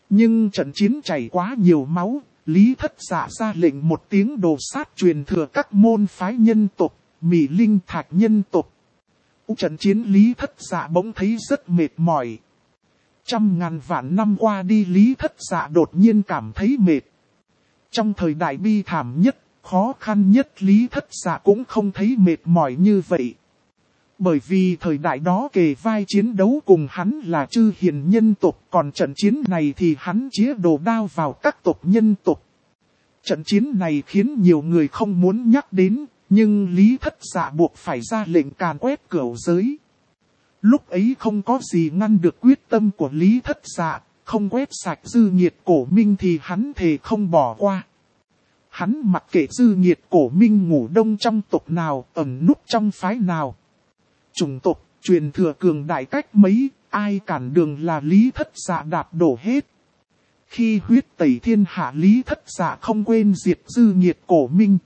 Nhưng trận chiến chảy quá nhiều máu, Lý Thất Dạ ra lệnh một tiếng đồ sát truyền thừa các môn phái nhân tộc, Mị Linh Thạch nhân tộc. Trận chiến Lý Thất Dạ bỗng thấy rất mệt mỏi. Trăm ngàn vạn năm qua đi Lý Thất Dạ đột nhiên cảm thấy mệt. Trong thời đại bi thảm nhất, khó khăn nhất Lý Thất Dạ cũng không thấy mệt mỏi như vậy. Bởi vì thời đại đó kề vai chiến đấu cùng hắn là chư hiền nhân tộc, còn trận chiến này thì hắn chĩa đồ đao vào các tộc nhân tộc. Trận chiến này khiến nhiều người không muốn nhắc đến, nhưng Lý Thất Dạ buộc phải ra lệnh càn quét cửu giới. Lúc ấy không có gì ngăn được quyết tâm của Lý Thất Dạ, không quét sạch dư nghiệt cổ minh thì hắn thề không bỏ qua. Hắn mặc kệ dư nghiệt cổ minh ngủ đông trong tộc nào, ẩn núp trong phái nào. Chủng tộc, truyền thừa cường đại cách mấy, ai cản đường là Lý Thất Dạ đạp đổ hết. Khi huyết tẩy thiên hạ Lý Thất Dạ không quên diệt dư nghiệt cổ minh.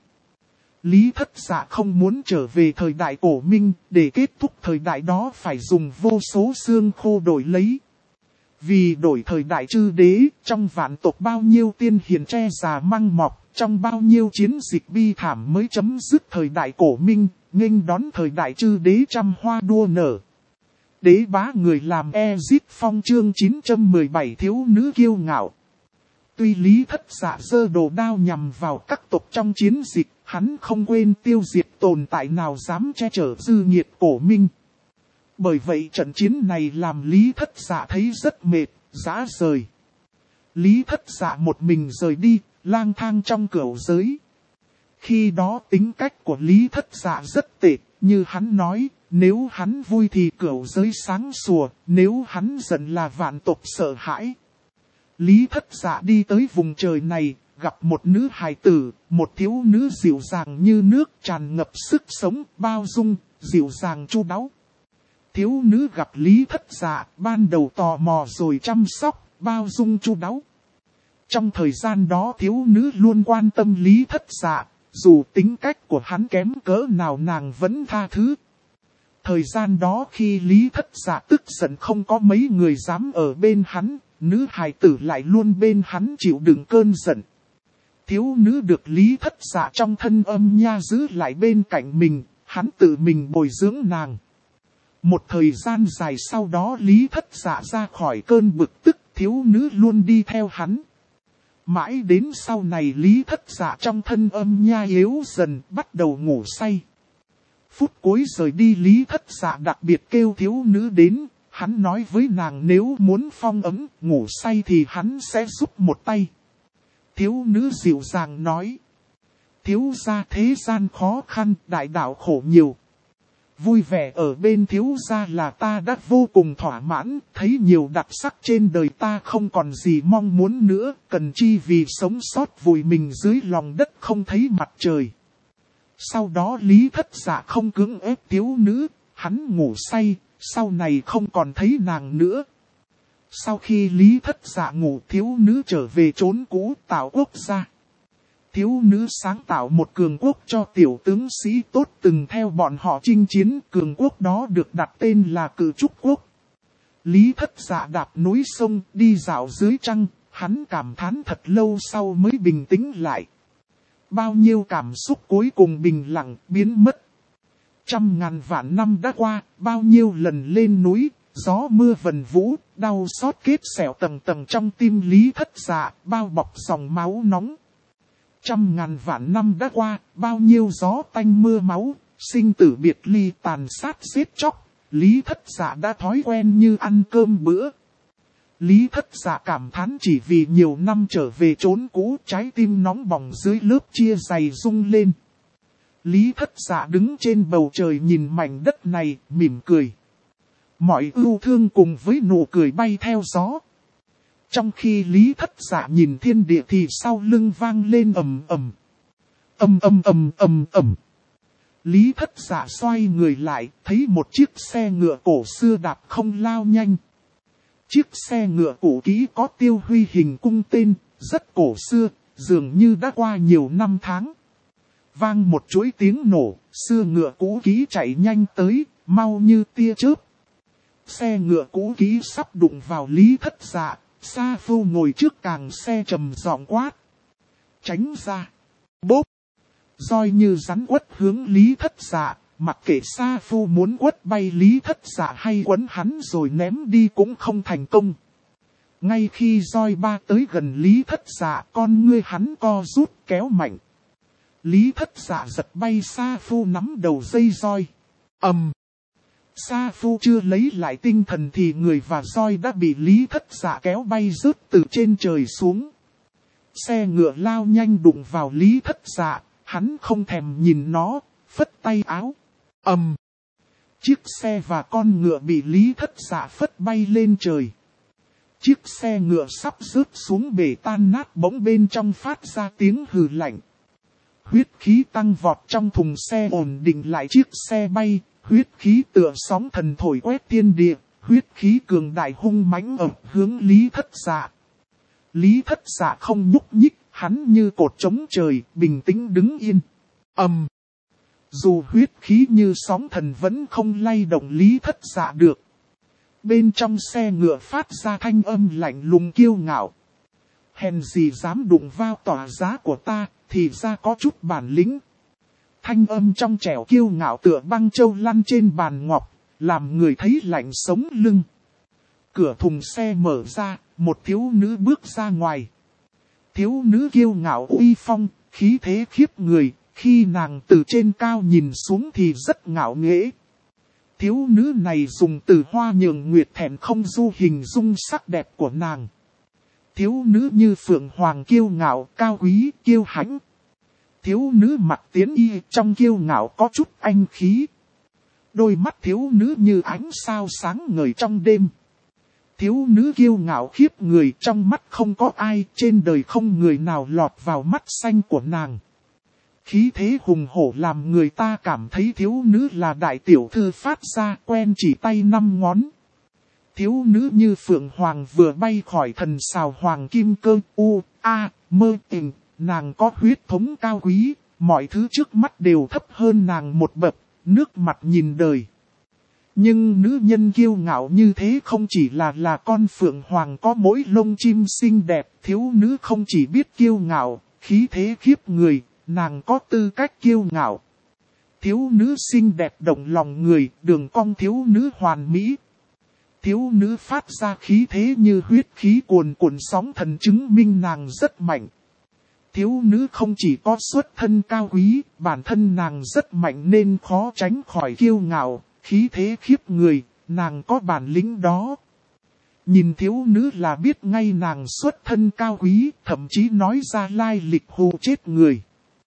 Lý Thất Dạ không muốn trở về thời đại cổ minh, để kết thúc thời đại đó phải dùng vô số xương khô đổi lấy. Vì đổi thời đại chư đế, trong vạn tộc bao nhiêu tiên hiền tre già măng mọc, trong bao nhiêu chiến dịch bi thảm mới chấm dứt thời đại cổ minh, nghênh đón thời đại chư đế trăm hoa đua nở. Đế bá người làm Ezit Phong chương 917 thiếu nữ kiêu ngạo. Tuy Lý Thất Dạ giơ đồ đao nhằm vào các tộc trong chiến dịch, hắn không quên tiêu diệt tồn tại nào dám che chở dư nghiệt cổ minh. Bởi vậy trận chiến này làm Lý Thất Dạ thấy rất mệt, rã rời. Lý Thất Dạ một mình rời đi, lang thang trong cửu giới. Khi đó tính cách của Lý Thất Dạ rất tệ, như hắn nói, nếu hắn vui thì cửu giới sáng sủa, nếu hắn giận là vạn tộc sợ hãi. Lý Thất Dạ đi tới vùng trời này, gặp một nữ hài tử, một thiếu nữ dịu dàng như nước, tràn ngập sức sống, bao dung, dịu dàng chu đáo. Thiếu nữ gặp Lý Thất Dạ, ban đầu tò mò rồi chăm sóc, bao dung chu đáo. Trong thời gian đó thiếu nữ luôn quan tâm Lý Thất Dạ, dù tính cách của hắn kém cỡ nào nàng vẫn tha thứ. Thời gian đó khi Lý Thất Dạ tức giận không có mấy người dám ở bên hắn, nữ hài tử lại luôn bên hắn chịu đựng cơn giận. Thiếu nữ được Lý Thất Dạ trong thân âm nha giữ lại bên cạnh mình, hắn tự mình bồi dưỡng nàng. Một thời gian dài sau đó Lý Thất Dạ ra khỏi cơn bực tức, thiếu nữ luôn đi theo hắn. Mãi đến sau này Lý Thất Dạ trong thân âm nha yếu dần, bắt đầu ngủ say. Phút cuối rời đi Lý Thất Dạ đặc biệt kêu thiếu nữ đến, hắn nói với nàng nếu muốn phong ấm, ngủ say thì hắn sẽ giúp một tay. Thiếu nữ dịu dàng nói, thiếu gia thế gian khó khăn, đại đạo khổ nhiều. Vui vẻ ở bên thiếu gia là ta đã vô cùng thỏa mãn, thấy nhiều đặc sắc trên đời ta không còn gì mong muốn nữa, cần chi vì sống sót vùi mình dưới lòng đất không thấy mặt trời. Sau đó Lý Thất Dạ không cưỡng ép thiếu nữ, hắn ngủ say, sau này không còn thấy nàng nữa. Sau khi Lý Thất Dạ ngủ thiếu nữ trở về trốn cũ tạo quốc gia. Thiếu nữ sáng tạo một cường quốc cho tiểu tướng sĩ tốt từng theo bọn họ chinh chiến, cường quốc đó được đặt tên là Cự Trúc Quốc. Lý Thất Dạ đạp núi sông đi dạo dưới trăng, hắn cảm thán thật lâu sau mới bình tĩnh lại. Bao nhiêu cảm xúc cuối cùng bình lặng biến mất. Trăm ngàn vạn năm đã qua, bao nhiêu lần lên núi, gió mưa vần vũ, đau xót kết xẻo tầng tầng trong tim Lý Thất Dạ, bao bọc dòng máu nóng. Trăm ngàn vạn năm đã qua, bao nhiêu gió tanh mưa máu, sinh tử biệt ly tàn sát giết chóc, Lý Thất Dạ đã thói quen như ăn cơm bữa. Lý Thất Dạ cảm thán chỉ vì nhiều năm trở về trốn cũ, trái tim nóng bỏng dưới lớp chia dày rung lên. Lý Thất Dạ đứng trên bầu trời nhìn mảnh đất này, mỉm cười. Mọi ưu thương cùng với nụ cười bay theo gió. Trong khi Lý Thất Dạ nhìn thiên địa thì sau lưng vang lên ầm ầm. Ầm ầm ầm ầm ầm. Lý Thất Dạ xoay người lại, thấy một chiếc xe ngựa cổ xưa đạp không lao nhanh. Chiếc xe ngựa cũ kỹ có tiêu huy hình cung tên, rất cổ xưa, dường như đã qua nhiều năm tháng. Vang một chuỗi tiếng nổ, xưa ngựa cũ kỹ chạy nhanh tới, mau như tia chớp. Xe ngựa cũ kỹ sắp đụng vào Lý Thất Dạ, Sa Phu ngồi trước càng xe trầm giọng quát. Tránh ra. Bốp. Roi như rắn quất hướng Lý Thất Dạ, mặc kệ Sa Phu muốn quất bay Lý Thất Dạ hay quấn hắn rồi ném đi cũng không thành công. Ngay khi roi ba tới gần Lý Thất Dạ, con ngươi hắn co rút kéo mạnh. Lý Thất Dạ giật bay Sa Phu nắm đầu dây roi. Sa Phu chưa lấy lại tinh thần thì người và roi đã bị Lý Thất Dạ kéo bay rớt từ trên trời xuống. Xe ngựa lao nhanh đụng vào Lý Thất Dạ, hắn không thèm nhìn nó, phất tay áo. Chiếc xe và con ngựa bị Lý Thất Dạ phất bay lên trời. Chiếc xe ngựa sắp rớt xuống bể tan nát, bỗng bên trong phát ra tiếng hừ lạnh. Huyết khí tăng vọt trong thùng xe ổn định lại chiếc xe bay, huyết khí tựa sóng thần thổi quét thiên địa, huyết khí cường đại hung mãnh ập hướng Lý Thất Dạ. Lý Thất Dạ không nhúc nhích, hắn như cột trống trời, bình tĩnh đứng yên. Dù huyết khí như sóng thần vẫn không lay động Lý Thất Dạ được. Bên trong xe ngựa phát ra thanh âm lạnh lùng kiêu ngạo. Hèn gì dám đụng vào tỏa giá của ta, thì ra có chút bản lĩnh. Thanh âm trong trẻo kiêu ngạo tựa băng châu lăn trên bàn ngọc, làm người thấy lạnh sống lưng. Cửa thùng xe mở ra, một thiếu nữ bước ra ngoài. Thiếu nữ kiêu ngạo uy phong, khí thế khiếp người, khi nàng từ trên cao nhìn xuống thì rất ngạo nghễ. Thiếu nữ này dùng từ hoa nhường nguyệt thẹn không du hình dung sắc đẹp của nàng. Thiếu nữ như phượng hoàng kiêu ngạo, cao quý, kiêu hãnh. Thiếu nữ mặc tiến y trong kiêu ngạo có chút anh khí. Đôi mắt thiếu nữ như ánh sao sáng ngời trong đêm. Thiếu nữ kiêu ngạo khiếp người, trong mắt không có ai, trên đời không người nào lọt vào mắt xanh của nàng. Khí thế hùng hổ làm người ta cảm thấy thiếu nữ là đại tiểu thư phát ra, quen chỉ tay 5 ngón. Thiếu nữ như phượng hoàng vừa bay khỏi thần sào hoàng kim cơ, mơ tình, nàng có huyết thống cao quý, mọi thứ trước mắt đều thấp hơn nàng một bậc, nước mặt nhìn đời. Nhưng nữ nhân kiêu ngạo như thế không chỉ là con phượng hoàng có mỗi lông chim xinh đẹp, thiếu nữ không chỉ biết kiêu ngạo, khí thế khiếp người, nàng có tư cách kiêu ngạo. Thiếu nữ xinh đẹp động lòng người, đường cong thiếu nữ hoàn mỹ. Thiếu nữ phát ra khí thế như huyết khí cuồn cuộn sóng thần chứng minh nàng rất mạnh. Thiếu nữ không chỉ có xuất thân cao quý, bản thân nàng rất mạnh nên khó tránh khỏi kiêu ngạo, khí thế khiếp người, nàng có bản lĩnh đó. Nhìn thiếu nữ là biết ngay nàng xuất thân cao quý, thậm chí nói ra lai lịch hù chết người.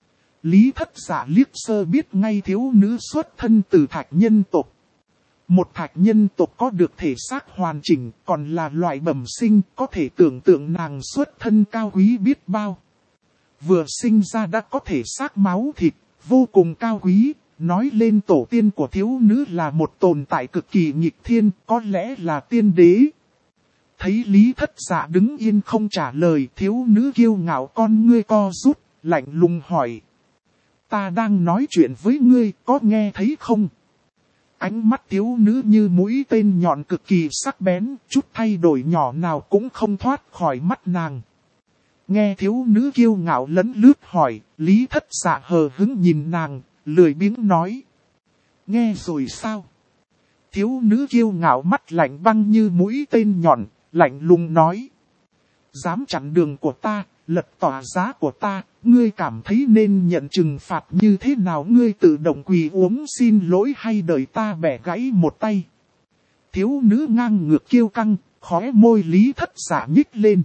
Lý Thất Dạ liếc sơ biết ngay thiếu nữ xuất thân từ thạch nhân tộc. Một thạch nhân tộc có được thể xác hoàn chỉnh, còn là loại bẩm sinh, có thể tưởng tượng nàng xuất thân cao quý biết bao. Vừa sinh ra đã có thể xác máu thịt, vô cùng cao quý, nói lên tổ tiên của thiếu nữ là một tồn tại cực kỳ nghịch thiên, có lẽ là tiên đế. Thấy Lý Thất Dạ đứng yên không trả lời, thiếu nữ kiêu ngạo con ngươi co rút, lạnh lùng hỏi. Ta đang nói chuyện với ngươi, có nghe thấy không? Ánh mắt thiếu nữ như mũi tên nhọn cực kỳ sắc bén, chút thay đổi nhỏ nào cũng không thoát khỏi mắt nàng. Nghe thiếu nữ kiêu ngạo lấn lướt hỏi, Lý Thất Dạ hờ hững nhìn nàng, lười biếng nói. Nghe rồi sao? Thiếu nữ kiêu ngạo mắt lạnh băng như mũi tên nhọn, lạnh lùng nói. Dám chặn đường của ta, lật tỏa giá của ta, ngươi cảm thấy nên nhận trừng phạt như thế nào? Ngươi tự động quỳ uống xin lỗi hay đợi ta bẻ gãy một tay? Thiếu nữ ngang ngược kiêu căng, khóe môi Lý Thất Dạ nhích lên.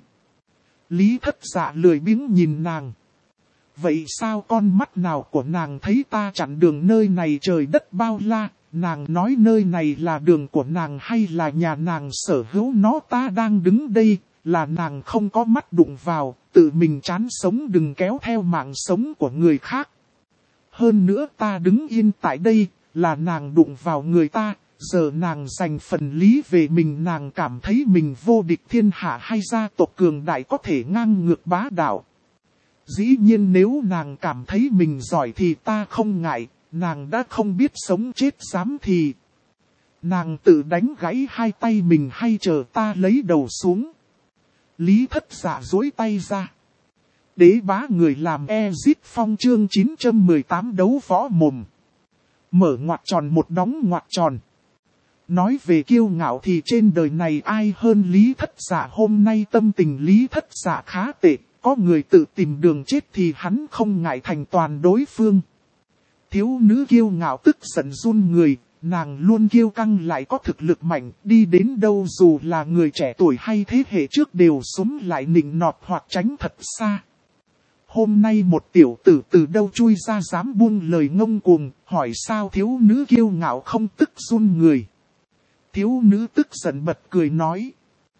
Lý Thất Dạ lười biếng nhìn nàng. Vậy sao con mắt nào của nàng thấy ta chặn đường nơi này trời đất bao la? Nàng nói nơi này là đường của nàng hay là nhà nàng sở hữu nó? Ta đang đứng đây, là nàng không có mắt đụng vào, tự mình chán sống, đừng kéo theo mạng sống của người khác. Hơn nữa ta đứng yên tại đây, là nàng đụng vào người ta, giờ nàng giành phần lý về mình, nàng cảm thấy mình vô địch thiên hạ hay gia tộc cường đại có thể ngang ngược bá đạo. Dĩ nhiên nếu nàng cảm thấy mình giỏi thì ta không ngại, nàng đã không biết sống chết dám thì nàng tự đánh gãy hai tay mình hay chờ ta lấy đầu xuống. Lý Thất Dạ duỗi tay ra. Đế bá người làm Ezit Phong chương 918 đấu võ mồm. Mở ngoặc tròn một đóng ngoặc tròn. Nói về kiêu ngạo thì trên đời này ai hơn Lý Thất Dạ. Hôm nay tâm tình Lý Thất Dạ khá tệ. Có người tự tìm đường chết thì hắn không ngại thành toàn đối phương. Thiếu nữ kiêu ngạo tức giận run người. Nàng luôn kiêu căng lại có thực lực mạnh. Đi đến đâu dù là người trẻ tuổi hay thế hệ trước đều súm lại nịnh nọt hoặc tránh thật xa. Hôm nay một tiểu tử từ đâu chui ra dám buông lời ngông cuồng, hỏi sao thiếu nữ kiêu ngạo không tức run người. Thiếu nữ tức giận bật cười nói.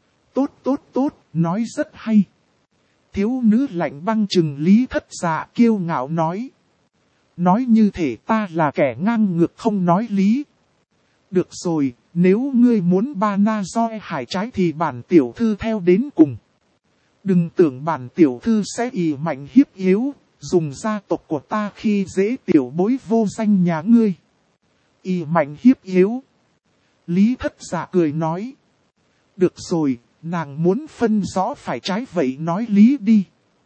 Tốt, nói rất hay. Thiếu nữ lạnh băng chừng Lý Thất Dạ kiêu ngạo nói. Nói như thể ta là kẻ ngang ngược không nói lý. Được rồi, nếu ngươi muốn ba na roi hải trái thì bản tiểu thư theo đến cùng. Đừng tưởng bản tiểu thư sẽ ỷ mạnh hiếp yếu, dùng gia tộc của ta khi dễ tiểu bối vô danh nhà ngươi. Ỷ mạnh hiếp yếu. Lý Thất Dạ cười nói. Được rồi, nàng muốn phân rõ phải trái vậy nói lý đi.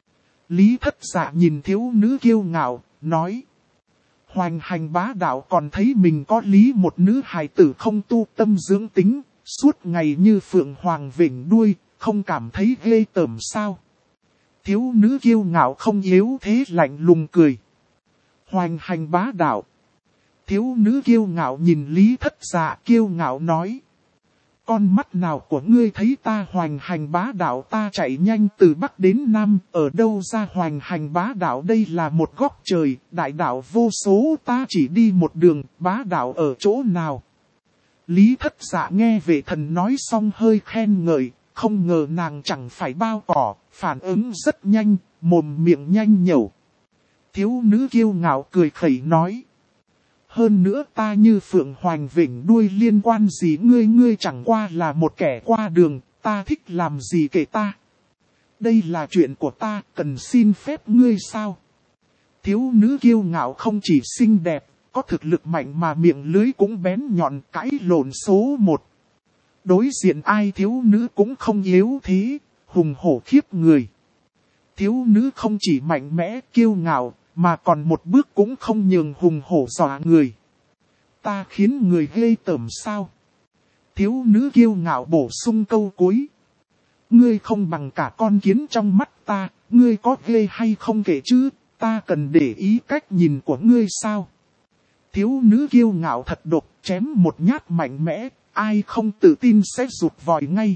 Lý Thất Dạ nhìn thiếu nữ kiêu ngạo, nói. Hoành hành bá đạo còn thấy mình có lý một nữ hài tử không tu tâm dưỡng tính, suốt ngày như phượng hoàng vểnh đuôi, không cảm thấy ghê tởm sao. Thiếu nữ kiêu ngạo không yếu thế lạnh lùng cười. Hoành hành bá đạo. Thiếu nữ kiêu ngạo nhìn Lý Thất Dạ kiêu ngạo nói. Con mắt nào của ngươi thấy ta hoành hành bá đạo, ta chạy nhanh từ Bắc đến Nam, ở đâu ra hoành hành bá đạo, đây là một góc trời, đại đạo vô số, ta chỉ đi một đường, bá đạo ở chỗ nào. Lý Thất Dạ nghe vệ thần nói xong hơi khen ngợi, không ngờ nàng chẳng phải bao cỏ, phản ứng rất nhanh, mồm miệng nhanh nhẩu. Thiếu nữ kiêu ngạo cười khẩy nói. Hơn nữa ta như phượng hoành vểnh đuôi liên quan gì ngươi chẳng qua là một kẻ qua đường, ta thích làm gì kể ta. Đây là chuyện của ta, cần xin phép ngươi sao? Thiếu nữ kiêu ngạo không chỉ xinh đẹp, có thực lực mạnh mà miệng lưới cũng bén nhọn, cãi lộn số một. Đối diện ai thiếu nữ cũng không yếu thế, hùng hổ khiếp người. Thiếu nữ không chỉ mạnh mẽ kiêu ngạo, mà còn một bước cũng không nhường hùng hổ dọa người. Ta khiến người ghê tởm sao? Thiếu nữ kiêu ngạo bổ sung câu cuối. Ngươi không bằng cả con kiến trong mắt ta, ngươi có ghê hay không kể chứ, ta cần để ý cách nhìn của ngươi sao? Thiếu nữ kiêu ngạo thật độc, chém một nhát mạnh mẽ, ai không tự tin sẽ rụt vòi ngay.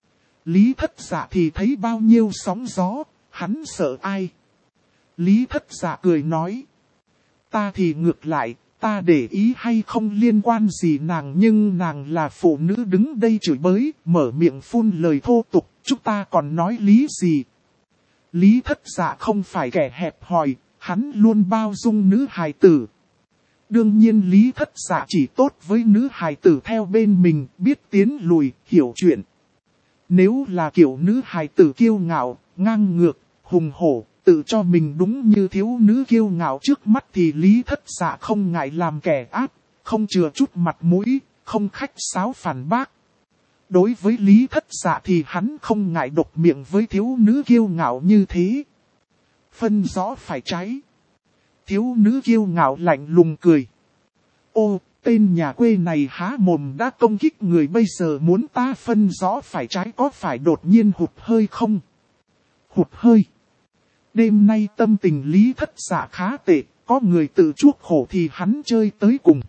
Lý Thất Dạ thì thấy bao nhiêu sóng gió, hắn sợ ai? Lý Thất Dạ cười nói. Ta thì ngược lại, ta để ý hay không liên quan gì nàng, nhưng nàng là phụ nữ đứng đây chửi bới, mở miệng phun lời thô tục, chúng ta còn nói lý gì? Lý Thất Dạ không phải kẻ hẹp hòi, hắn luôn bao dung nữ hài tử. Đương nhiên Lý Thất Dạ chỉ tốt với nữ hài tử theo bên mình, biết tiến lùi, hiểu chuyện. Nếu là kiểu nữ hài tử kiêu ngạo, ngang ngược, hùng hổ, tự cho mình đúng như thiếu nữ kiêu ngạo trước mắt thì Lý Thất Dạ không ngại làm kẻ ác, không chừa chút mặt mũi, không khách sáo phản bác. Đối với Lý Thất Dạ thì hắn không ngại độc miệng với thiếu nữ kiêu ngạo như thế. Phân rõ phải trái. Thiếu nữ kiêu ngạo lạnh lùng cười. Ô, tên nhà quê này há mồm đã công kích người, bây giờ muốn ta phân rõ phải trái có phải đột nhiên hụt hơi không? Hụt hơi. Đêm nay tâm tình Lý Thất Dạ khá tệ, có người tự chuốc khổ thì hắn chơi tới cùng.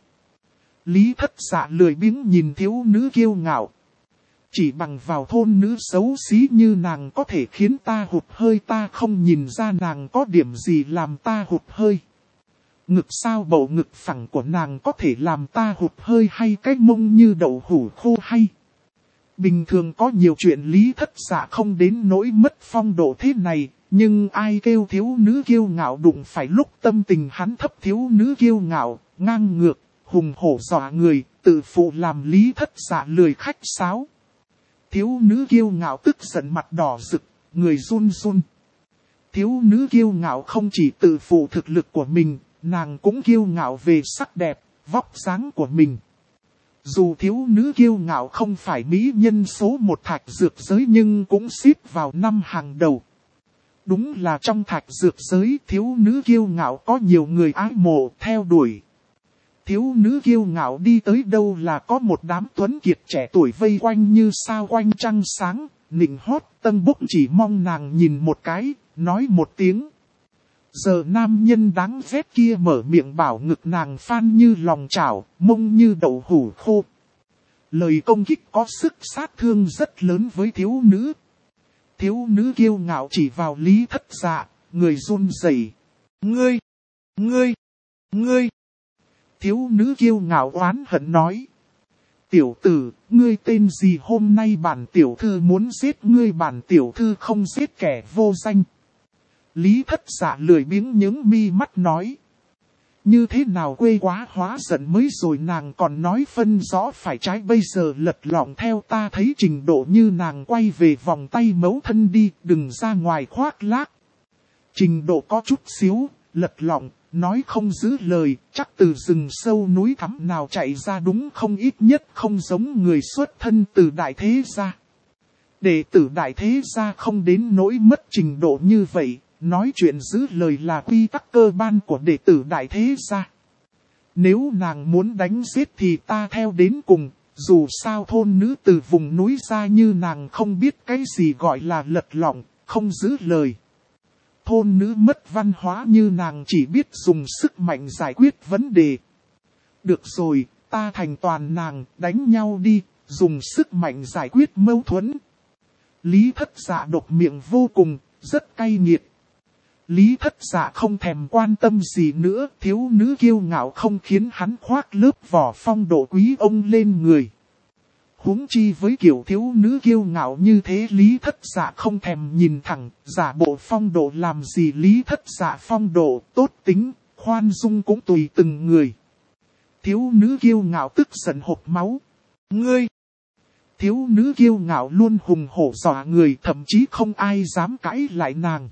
Lý Thất Dạ lười biếng nhìn thiếu nữ kiêu ngạo. Chỉ bằng vào thôn nữ xấu xí như nàng có thể khiến ta hụt hơi, ta không nhìn ra nàng có điểm gì làm ta hụt hơi. Ngực sao bầu ngực phẳng của nàng có thể làm ta hụt hơi, hay cái mông như đậu hũ khô hay. Bình thường có nhiều chuyện Lý Thất Dạ không đến nỗi mất phong độ thế này, nhưng ai kêu thiếu nữ kiêu ngạo đụng phải lúc tâm tình hắn thấp. Thiếu nữ kiêu ngạo, ngang ngược, hùng hổ dọa người, tự phụ làm Lý Thất Dạ lười khách sáo. Thiếu nữ kiêu ngạo tức giận mặt đỏ rực, người run run. Thiếu nữ kiêu ngạo không chỉ tự phụ thực lực của mình, nàng cũng kiêu ngạo về sắc đẹp, vóc dáng của mình. Dù thiếu nữ kiêu ngạo không phải mỹ nhân số một thạch dược giới nhưng cũng xếp vào năm hàng đầu. Đúng là trong thạch dược giới thiếu nữ kiêu ngạo có nhiều người ái mộ theo đuổi. Thiếu nữ kiêu ngạo đi tới đâu là có một đám tuấn kiệt trẻ tuổi vây quanh như sao quanh trăng sáng, nịnh hót tân bốc chỉ mong nàng nhìn một cái, nói một tiếng. Giờ nam nhân đáng ghét kia mở miệng bảo ngực nàng phan như lòng chảo, mông như đậu hủ khô. Lời công kích có sức sát thương rất lớn với thiếu nữ. Thiếu nữ kiêu ngạo chỉ vào Lý Thất Dạ, người run rẩy. Ngươi. Thiếu nữ kiêu ngạo oán hận nói. Tiểu tử, ngươi tên gì hôm nay bản tiểu thư muốn giết ngươi bản tiểu thư không giết kẻ vô danh. Lý Thất Dạ lười biếng những mi mắt nói. Như thế nào quê quá hóa giận mới rồi nàng còn nói phân rõ phải trái bây giờ lật lọng theo ta thấy trình độ như nàng quay về vòng tay mấu thân đi đừng ra ngoài khoác lác. Trình độ có chút xíu, lật lọng, nói không giữ lời, chắc từ rừng sâu núi thẳm nào chạy ra đúng không ít nhất không giống người xuất thân từ đại thế gia. Đệ tử đại thế gia không đến nỗi mất trình độ như vậy. Nói chuyện giữ lời là quy tắc cơ bản của đệ tử đại thế gia. Nếu nàng muốn đánh giết thì ta theo đến cùng, dù sao thôn nữ từ vùng núi ra như nàng không biết cái gì gọi là lật lọng, không giữ lời. Thôn nữ mất văn hóa như nàng chỉ biết dùng sức mạnh giải quyết vấn đề. Được rồi, ta thành toàn nàng, đánh nhau đi, dùng sức mạnh giải quyết mâu thuẫn. Lý Thất Dạ đột miệng vô cùng, rất cay nghiệt. Lý Thất Dạ không thèm quan tâm gì nữa, thiếu nữ kiêu ngạo không khiến hắn khoác lớp vỏ phong độ quý ông lên người. Huống chi với kiểu thiếu nữ kiêu ngạo như thế Lý Thất Dạ không thèm nhìn thẳng, giả bộ phong độ làm gì Lý Thất Dạ phong độ, tốt tính, khoan dung cũng tùy từng người. Thiếu nữ kiêu ngạo tức giận hộc máu. Ngươi! Thiếu nữ kiêu ngạo luôn hùng hổ dọa người thậm chí không ai dám cãi lại nàng.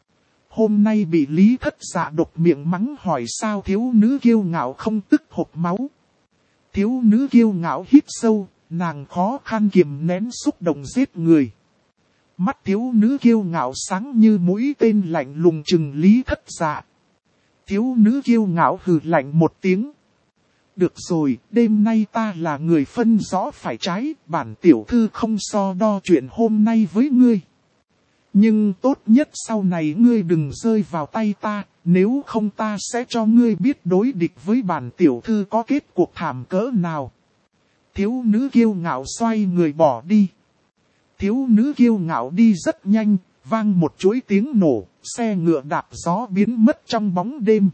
Hôm nay bị Lý Thất Dạ đột miệng mắng hỏi sao thiếu nữ kiêu ngạo không tức hộc máu. Thiếu nữ kiêu ngạo hít sâu, nàng khó khăn kiềm nén xúc động giết người. Mắt thiếu nữ kiêu ngạo sáng như mũi tên lạnh lùng chừng Lý Thất Dạ. Thiếu nữ kiêu ngạo hừ lạnh một tiếng. Được rồi, đêm nay ta là người phân rõ phải trái, bản tiểu thư không so đo chuyện hôm nay với ngươi. Nhưng tốt nhất sau này ngươi đừng rơi vào tay ta, nếu không ta sẽ cho ngươi biết đối địch với bản tiểu thư có kết cuộc thảm cỡ nào. Thiếu nữ kiêu ngạo xoay người bỏ đi. Thiếu nữ kiêu ngạo đi rất nhanh, vang một chuỗi tiếng nổ, xe ngựa đạp gió biến mất trong bóng đêm.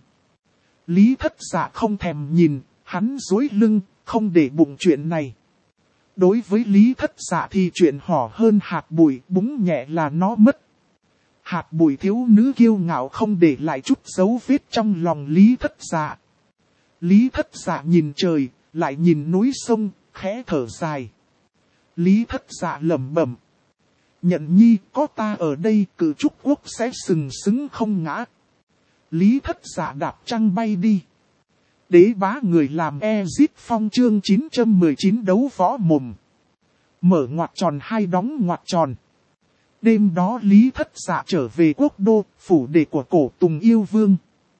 Lý Thất Dạ không thèm nhìn, hắn duỗi lưng, không để bụng chuyện này. Đối với Lý Thất Dạ thì chuyện hỏ hơn hạt bụi búng nhẹ là nó mất. Hạt bụi thiếu nữ kiêu ngạo không để lại chút dấu vết trong lòng Lý Thất Dạ. Lý Thất Dạ nhìn trời, lại nhìn núi sông, khẽ thở dài. Lý Thất Dạ lẩm bẩm. Nhận nhi có ta ở đây cử trúc quốc sẽ sừng sững không ngã. Lý Thất Dạ đạp trăng bay đi. Đế bá người làm Ezit Phong chương 919 đấu võ mồm. Mở ngoặc tròn hai đóng ngoặc tròn. Đêm đó Lý Thất Dạ trở về quốc đô, phủ đệ của cổ Tùng Yêu Vương.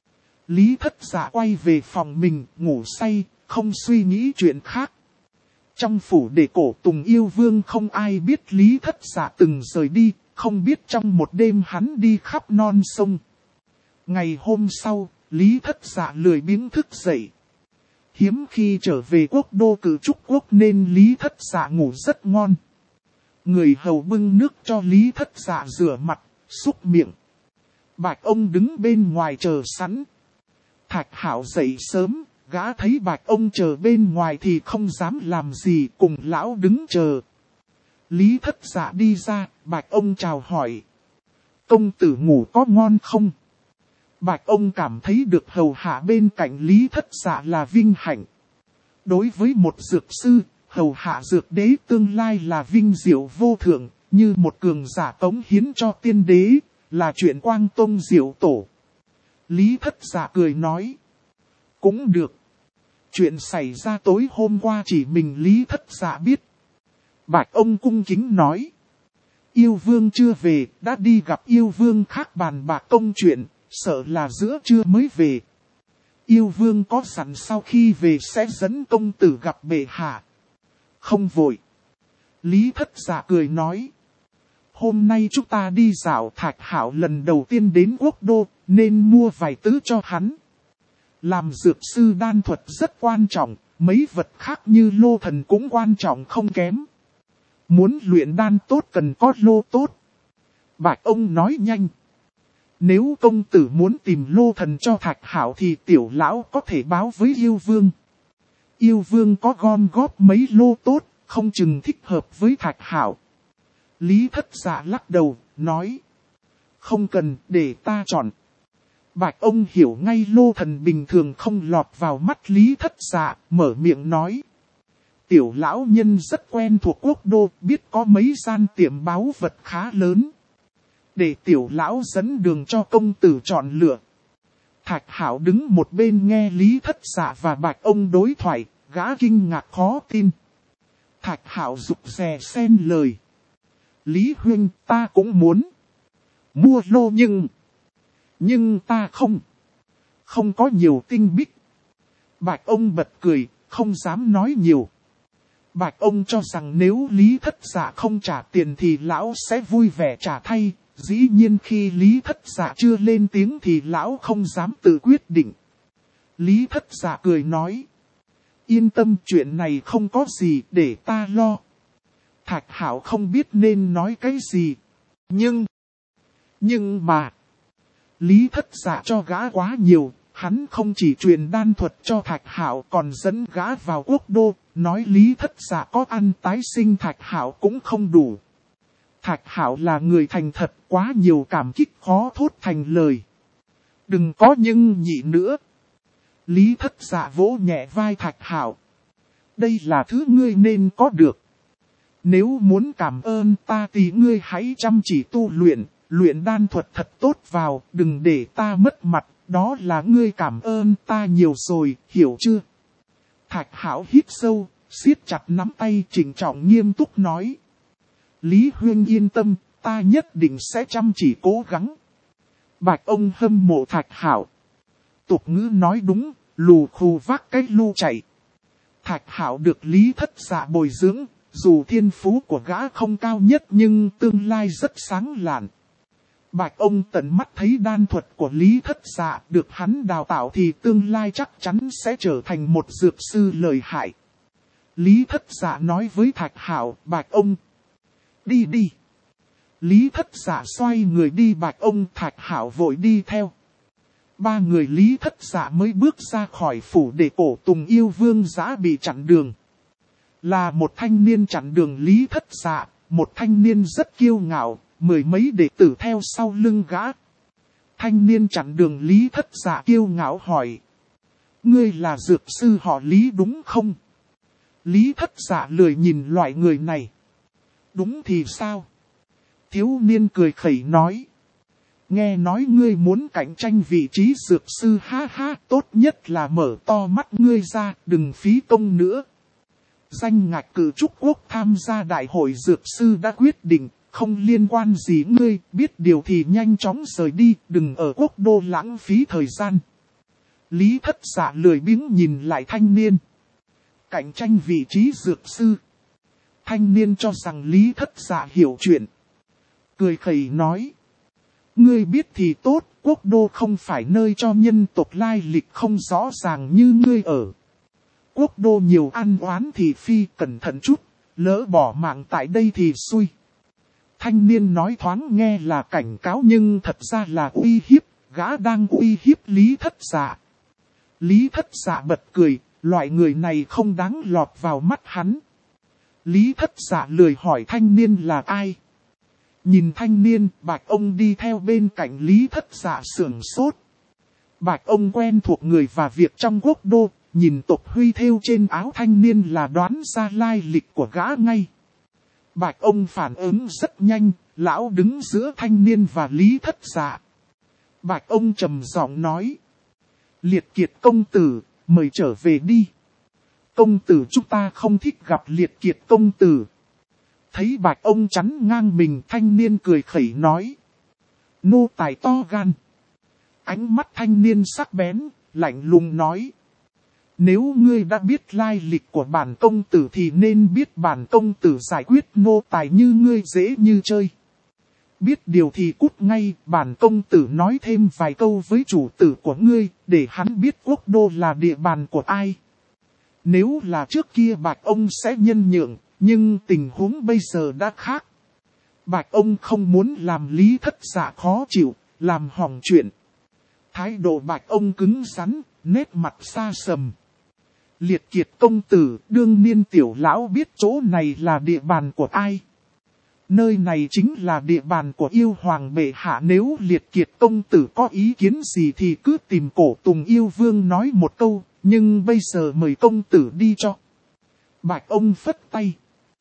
Lý Thất Dạ quay về phòng mình, ngủ say, không suy nghĩ chuyện khác. Trong phủ đệ cổ Tùng Yêu Vương không ai biết Lý Thất Dạ từng rời đi, không biết trong một đêm hắn đi khắp non sông. Ngày hôm sau, Lý Thất Dạ lười biếng thức dậy. Hiếm khi trở về quốc đô cử trúc quốc nên Lý Thất Dạ ngủ rất ngon. Người hầu bưng nước cho Lý Thất Dạ rửa mặt, súc miệng. Bạch ông đứng bên ngoài chờ sẵn. Thạch Hạo dậy sớm, gã thấy Bạch ông chờ bên ngoài thì không dám làm gì, cùng lão đứng chờ. Lý Thất Dạ đi ra, Bạch ông chào hỏi. Công tử ngủ có ngon không? Bạch ông cảm thấy được hầu hạ bên cạnh Lý Thất Dạ là vinh hạnh. Đối với một dược sư, hầu hạ dược đế tương lai là vinh diệu vô thượng, như một cường giả cống hiến cho tiên đế, là chuyện quang tông diệu tổ. Lý Thất Dạ cười nói. Cũng được. Chuyện xảy ra tối hôm qua chỉ mình Lý Thất Dạ biết. Bạch ông cung kính nói. Yêu vương chưa về, đã đi gặp yêu vương khác bàn bạc công chuyện, sợ là giữa trưa mới về. Yêu vương có sẵn sau khi về sẽ dẫn công tử gặp bệ hạ. Không vội. Lý Thất Dạ cười nói. Hôm nay chúng ta đi dạo Thạch Hạo lần đầu tiên đến quốc đô, nên mua vài thứ cho hắn. Làm dược sư đan thuật rất quan trọng, mấy vật khác như lô thần cũng quan trọng không kém. Muốn luyện đan tốt cần có lô tốt. Bạch ông nói nhanh. Nếu công tử muốn tìm lô thần cho Thạch Hạo thì tiểu lão có thể báo với yêu vương. Yêu vương có gom góp mấy lô tốt, không chừng thích hợp với Thạch Hạo. Lý Thất Dạ lắc đầu, nói. Không cần, để ta chọn. Bạch ông hiểu ngay lô thần bình thường không lọt vào mắt Lý Thất Dạ, mở miệng nói. Tiểu lão nhân rất quen thuộc quốc đô, biết có mấy gian tiệm báu vật khá lớn. Để tiểu lão dẫn đường cho công tử chọn lựa. Thạch Hạo đứng một bên nghe Lý Thất Dạ và Bạch ông đối thoại, gã kinh ngạc khó tin. Thạch Hạo rụt rè xen lời. Lý huynh, ta cũng muốn mua lô nhưng ta không có nhiều tinh bích. Bạch ông bật cười, không dám nói nhiều. Bạch ông cho rằng nếu Lý Thất Dạ không trả tiền thì lão sẽ vui vẻ trả thay. Dĩ nhiên khi Lý Thất Dạ chưa lên tiếng thì lão không dám tự quyết định. Lý Thất Dạ cười nói. Yên tâm, chuyện này không có gì để ta lo. Thạch Hạo không biết nên nói cái gì. Nhưng mà Lý Thất Dạ cho gã quá nhiều. Hắn không chỉ truyền đan thuật cho Thạch Hạo còn dẫn gã vào quốc đô. Nói Lý Thất Dạ có ăn tái sinh Thạch Hạo cũng không đủ. Thạch Hạo là người thành thật, quá nhiều cảm kích khó thốt thành lời. Đừng có nhưng nhị nữa. Lý Thất Dạ vỗ nhẹ vai Thạch Hạo. Đây là thứ ngươi nên có được. Nếu muốn cảm ơn ta thì ngươi hãy chăm chỉ tu luyện, luyện đan thuật thật tốt vào, đừng để ta mất mặt, đó là ngươi cảm ơn ta nhiều rồi, hiểu chưa? Thạch Hạo hít sâu, siết chặt nắm tay trịnh trọng nghiêm túc nói. Lý huynh yên tâm, ta nhất định sẽ chăm chỉ cố gắng. Bạch ông hâm mộ Thạch Hạo. Tục ngữ nói đúng, lù khù vác cái lu chạy. Thạch Hạo được Lý Thất Dạ bồi dưỡng, dù thiên phú của gã không cao nhất nhưng tương lai rất sáng lạn. Bạch ông tận mắt thấy đan thuật của Lý Thất Dạ được hắn đào tạo thì tương lai chắc chắn sẽ trở thành một dược sư lợi hại. Lý Thất Dạ nói với Thạch Hạo, Bạch ông. Đi đi. Lý Thất Dạ xoay người đi, Bạch ông Thạch Hạo vội đi theo. Ba người Lý Thất Dạ mới bước ra khỏi phủ để cổ tùng yêu vương giã bị chặn đường. Là một thanh niên chặn đường Lý Thất Dạ, một thanh niên rất kiêu ngạo, mười mấy đệ tử theo sau lưng gã. Thanh niên chặn đường Lý Thất Dạ kiêu ngạo hỏi. Ngươi là dược sư họ Lý đúng không? Lý Thất Dạ lười nhìn loại người này. Đúng thì sao? Thiếu niên cười khẩy nói. Nghe nói ngươi muốn cạnh tranh vị trí dược sư, ha ha, tốt nhất là mở to mắt ngươi ra, đừng phí công nữa. Danh ngạch cử trúc quốc tham gia đại hội dược sư đã quyết định, không liên quan gì ngươi, biết điều thì nhanh chóng rời đi, đừng ở quốc đô lãng phí thời gian. Lý Thất Dạ lười biếng nhìn lại thanh niên. Cạnh tranh vị trí dược sư. Thanh niên cho rằng Lý Thất Dạ hiểu chuyện. Cười khẩy nói. Ngươi biết thì tốt, quốc đô không phải nơi cho nhân tộc lai lịch không rõ ràng như ngươi ở. Quốc đô nhiều ăn oán thì phi, cẩn thận chút, lỡ bỏ mạng tại đây thì xui. Thanh niên nói thoáng nghe là cảnh cáo nhưng thật ra là uy hiếp, gã đang uy hiếp Lý Thất Dạ. Lý Thất Dạ bật cười, loại người này không đáng lọt vào mắt hắn. Lý Thất Dạ lười hỏi thanh niên là ai. Nhìn thanh niên, Bạch ông đi theo bên cạnh Lý Thất Dạ sửng sốt. Bạch ông quen thuộc người và việc trong quốc đô, nhìn tộc huy thêu trên áo thanh niên là đoán ra lai lịch của gã ngay. Bạch ông phản ứng rất nhanh, lão đứng giữa thanh niên và Lý Thất Dạ. Bạch ông trầm giọng nói. Liệt kiệt công tử, mời trở về đi. Công tử chúng ta không thích gặp liệt kiệt công tử. Thấy bạch ông chắn ngang mình, thanh niên cười khẩy nói. Nô tài to gan. Ánh mắt thanh niên sắc bén, lạnh lùng nói. Nếu ngươi đã biết lai lịch của bản công tử thì nên biết bản công tử giải quyết nô tài như ngươi dễ như chơi. Biết điều thì cút ngay, bản công tử nói thêm vài câu với chủ tử của ngươi, để hắn biết quốc đô là địa bàn của ai. Nếu là trước kia bạch ông sẽ nhân nhượng, nhưng tình huống bây giờ đã khác. Bạch ông không muốn làm Lý Thất Dạ khó chịu, làm hỏng chuyện. Thái độ bạch ông cứng rắn, nét mặt xa sầm. Liệt kiệt công tử, đương niên tiểu lão biết chỗ này là địa bàn của ai. Nơi này chính là địa bàn của yêu hoàng bệ hạ, nếu liệt kiệt công tử có ý kiến gì thì cứ tìm Cổ Tùng yêu vương nói một câu, nhưng bây giờ mời công tử đi cho. Bạch ông phất tay.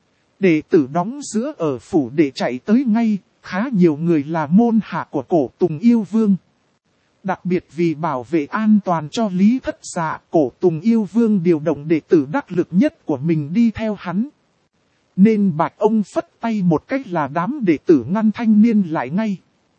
Đệ tử đóng giữa ở phủ để chạy tới ngay, khá nhiều người là môn hạ của Cổ Tùng yêu vương. Đặc biệt vì bảo vệ an toàn cho Lý Thất Dạ, Cổ Tùng yêu vương điều động đệ tử đắc lực nhất của mình đi theo hắn. Nên bạch ông phất tay một cách là đám đệ tử ngăn thanh niên lại ngay.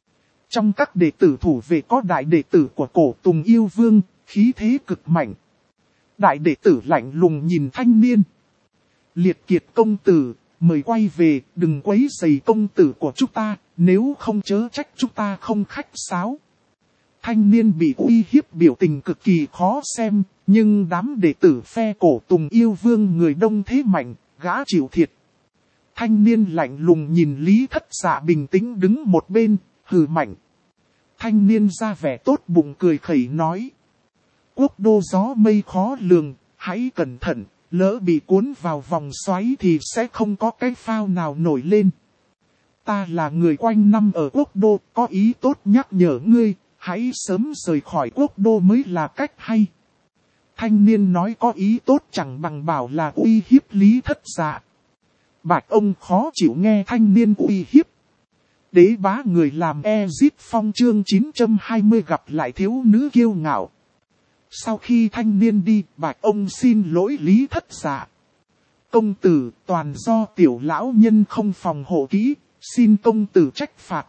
Trong các đệ tử thủ vệ có đại đệ tử của Cổ Tùng yêu vương, khí thế cực mạnh. Đại đệ tử lạnh lùng nhìn thanh niên. Liệt kiệt công tử, mời quay về, đừng quấy rầy công tử của chúng ta, nếu không chớ trách chúng ta không khách sáo. Thanh niên bị uy hiếp biểu tình cực kỳ khó xem, nhưng đám đệ tử phe Cổ Tùng yêu vương người đông thế mạnh, gã chịu thiệt. Thanh niên lạnh lùng nhìn Lý Thất Dạ bình tĩnh đứng một bên, hừ mạnh. Thanh niên ra vẻ tốt bụng cười khẩy nói. Quốc đô gió mây khó lường, hãy cẩn thận, lỡ bị cuốn vào vòng xoáy thì sẽ không có cái phao nào nổi lên. Ta là người quanh năm ở quốc đô, có ý tốt nhắc nhở ngươi, hãy sớm rời khỏi quốc đô mới là cách hay. Thanh niên nói có ý tốt chẳng bằng bảo là uy hiếp Lý Thất Dạ. Bạch ông khó chịu nghe thanh niên uy hiếp. Đế bá người làm Ezit Phong chương 920 gặp lại thiếu nữ kiêu ngạo. Sau khi thanh niên đi, bạch ông xin lỗi Lý Thất Dạ. Công tử, toàn do tiểu lão nhân không phòng hộ kỹ, xin công tử trách phạt.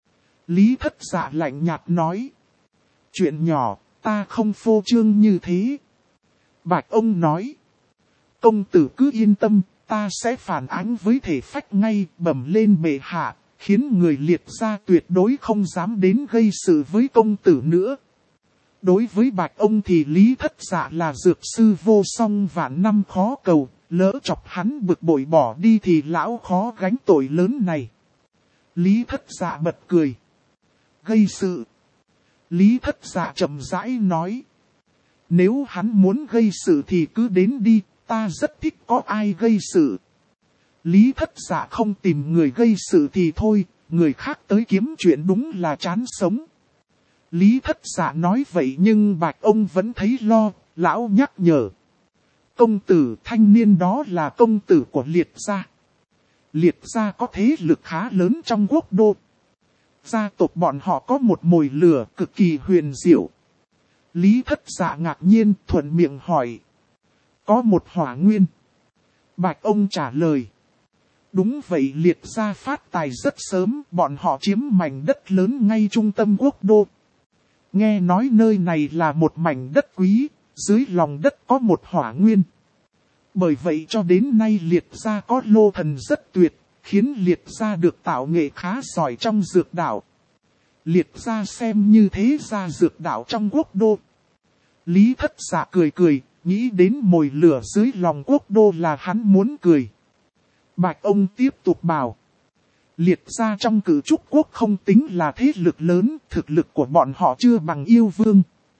Lý Thất Dạ lạnh nhạt nói. Chuyện nhỏ, ta không phô trương như thế. Bạch ông nói. Công tử cứ yên tâm, ta sẽ phản ánh với thể phách ngay, bẩm lên bệ hạ, khiến người liệt gia tuyệt đối không dám đến gây sự với công tử nữa. Đối với bạch ông thì Lý Thất Dạ là dược sư vô song vạn năm khó cầu, lỡ chọc hắn bực bội bỏ đi thì lão khó gánh tội lớn này. Lý Thất Dạ bật cười. Gây sự. Lý Thất Dạ chậm rãi nói. Nếu hắn muốn gây sự thì cứ đến đi, ta rất thích có ai gây sự. Lý Thất Dạ không tìm người gây sự thì thôi, người khác tới kiếm chuyện đúng là chán sống. Lý Thất Dạ nói vậy nhưng bạch ông vẫn thấy lo, lão nhắc nhở. Công tử thanh niên đó là công tử của liệt gia. Liệt gia có thế lực khá lớn trong quốc đô. Gia tộc bọn họ có một mồi lửa cực kỳ huyền diệu. Lý Thất Dạ ngạc nhiên thuận miệng hỏi. Có một hỏa nguyên. Bạch ông trả lời. Đúng vậy, liệt gia phát tài rất sớm, bọn họ chiếm mảnh đất lớn ngay trung tâm quốc đô. Nghe nói nơi này là một mảnh đất quý, dưới lòng đất có một hỏa nguyên. Bởi vậy cho đến nay liệt gia có lô thần rất tuyệt, khiến liệt gia được tạo nghệ khá giỏi trong dược đạo. Liệt gia xem như thế gia dược đạo trong quốc đô. Lý Thất Dạ cười cười, nghĩ đến mồi lửa dưới lòng quốc đô là hắn muốn cười. Bạch ông tiếp tục bảo. Liệt gia trong Cử Trúc quốc không tính là thế lực lớn, thực lực của bọn họ chưa bằng yêu vương.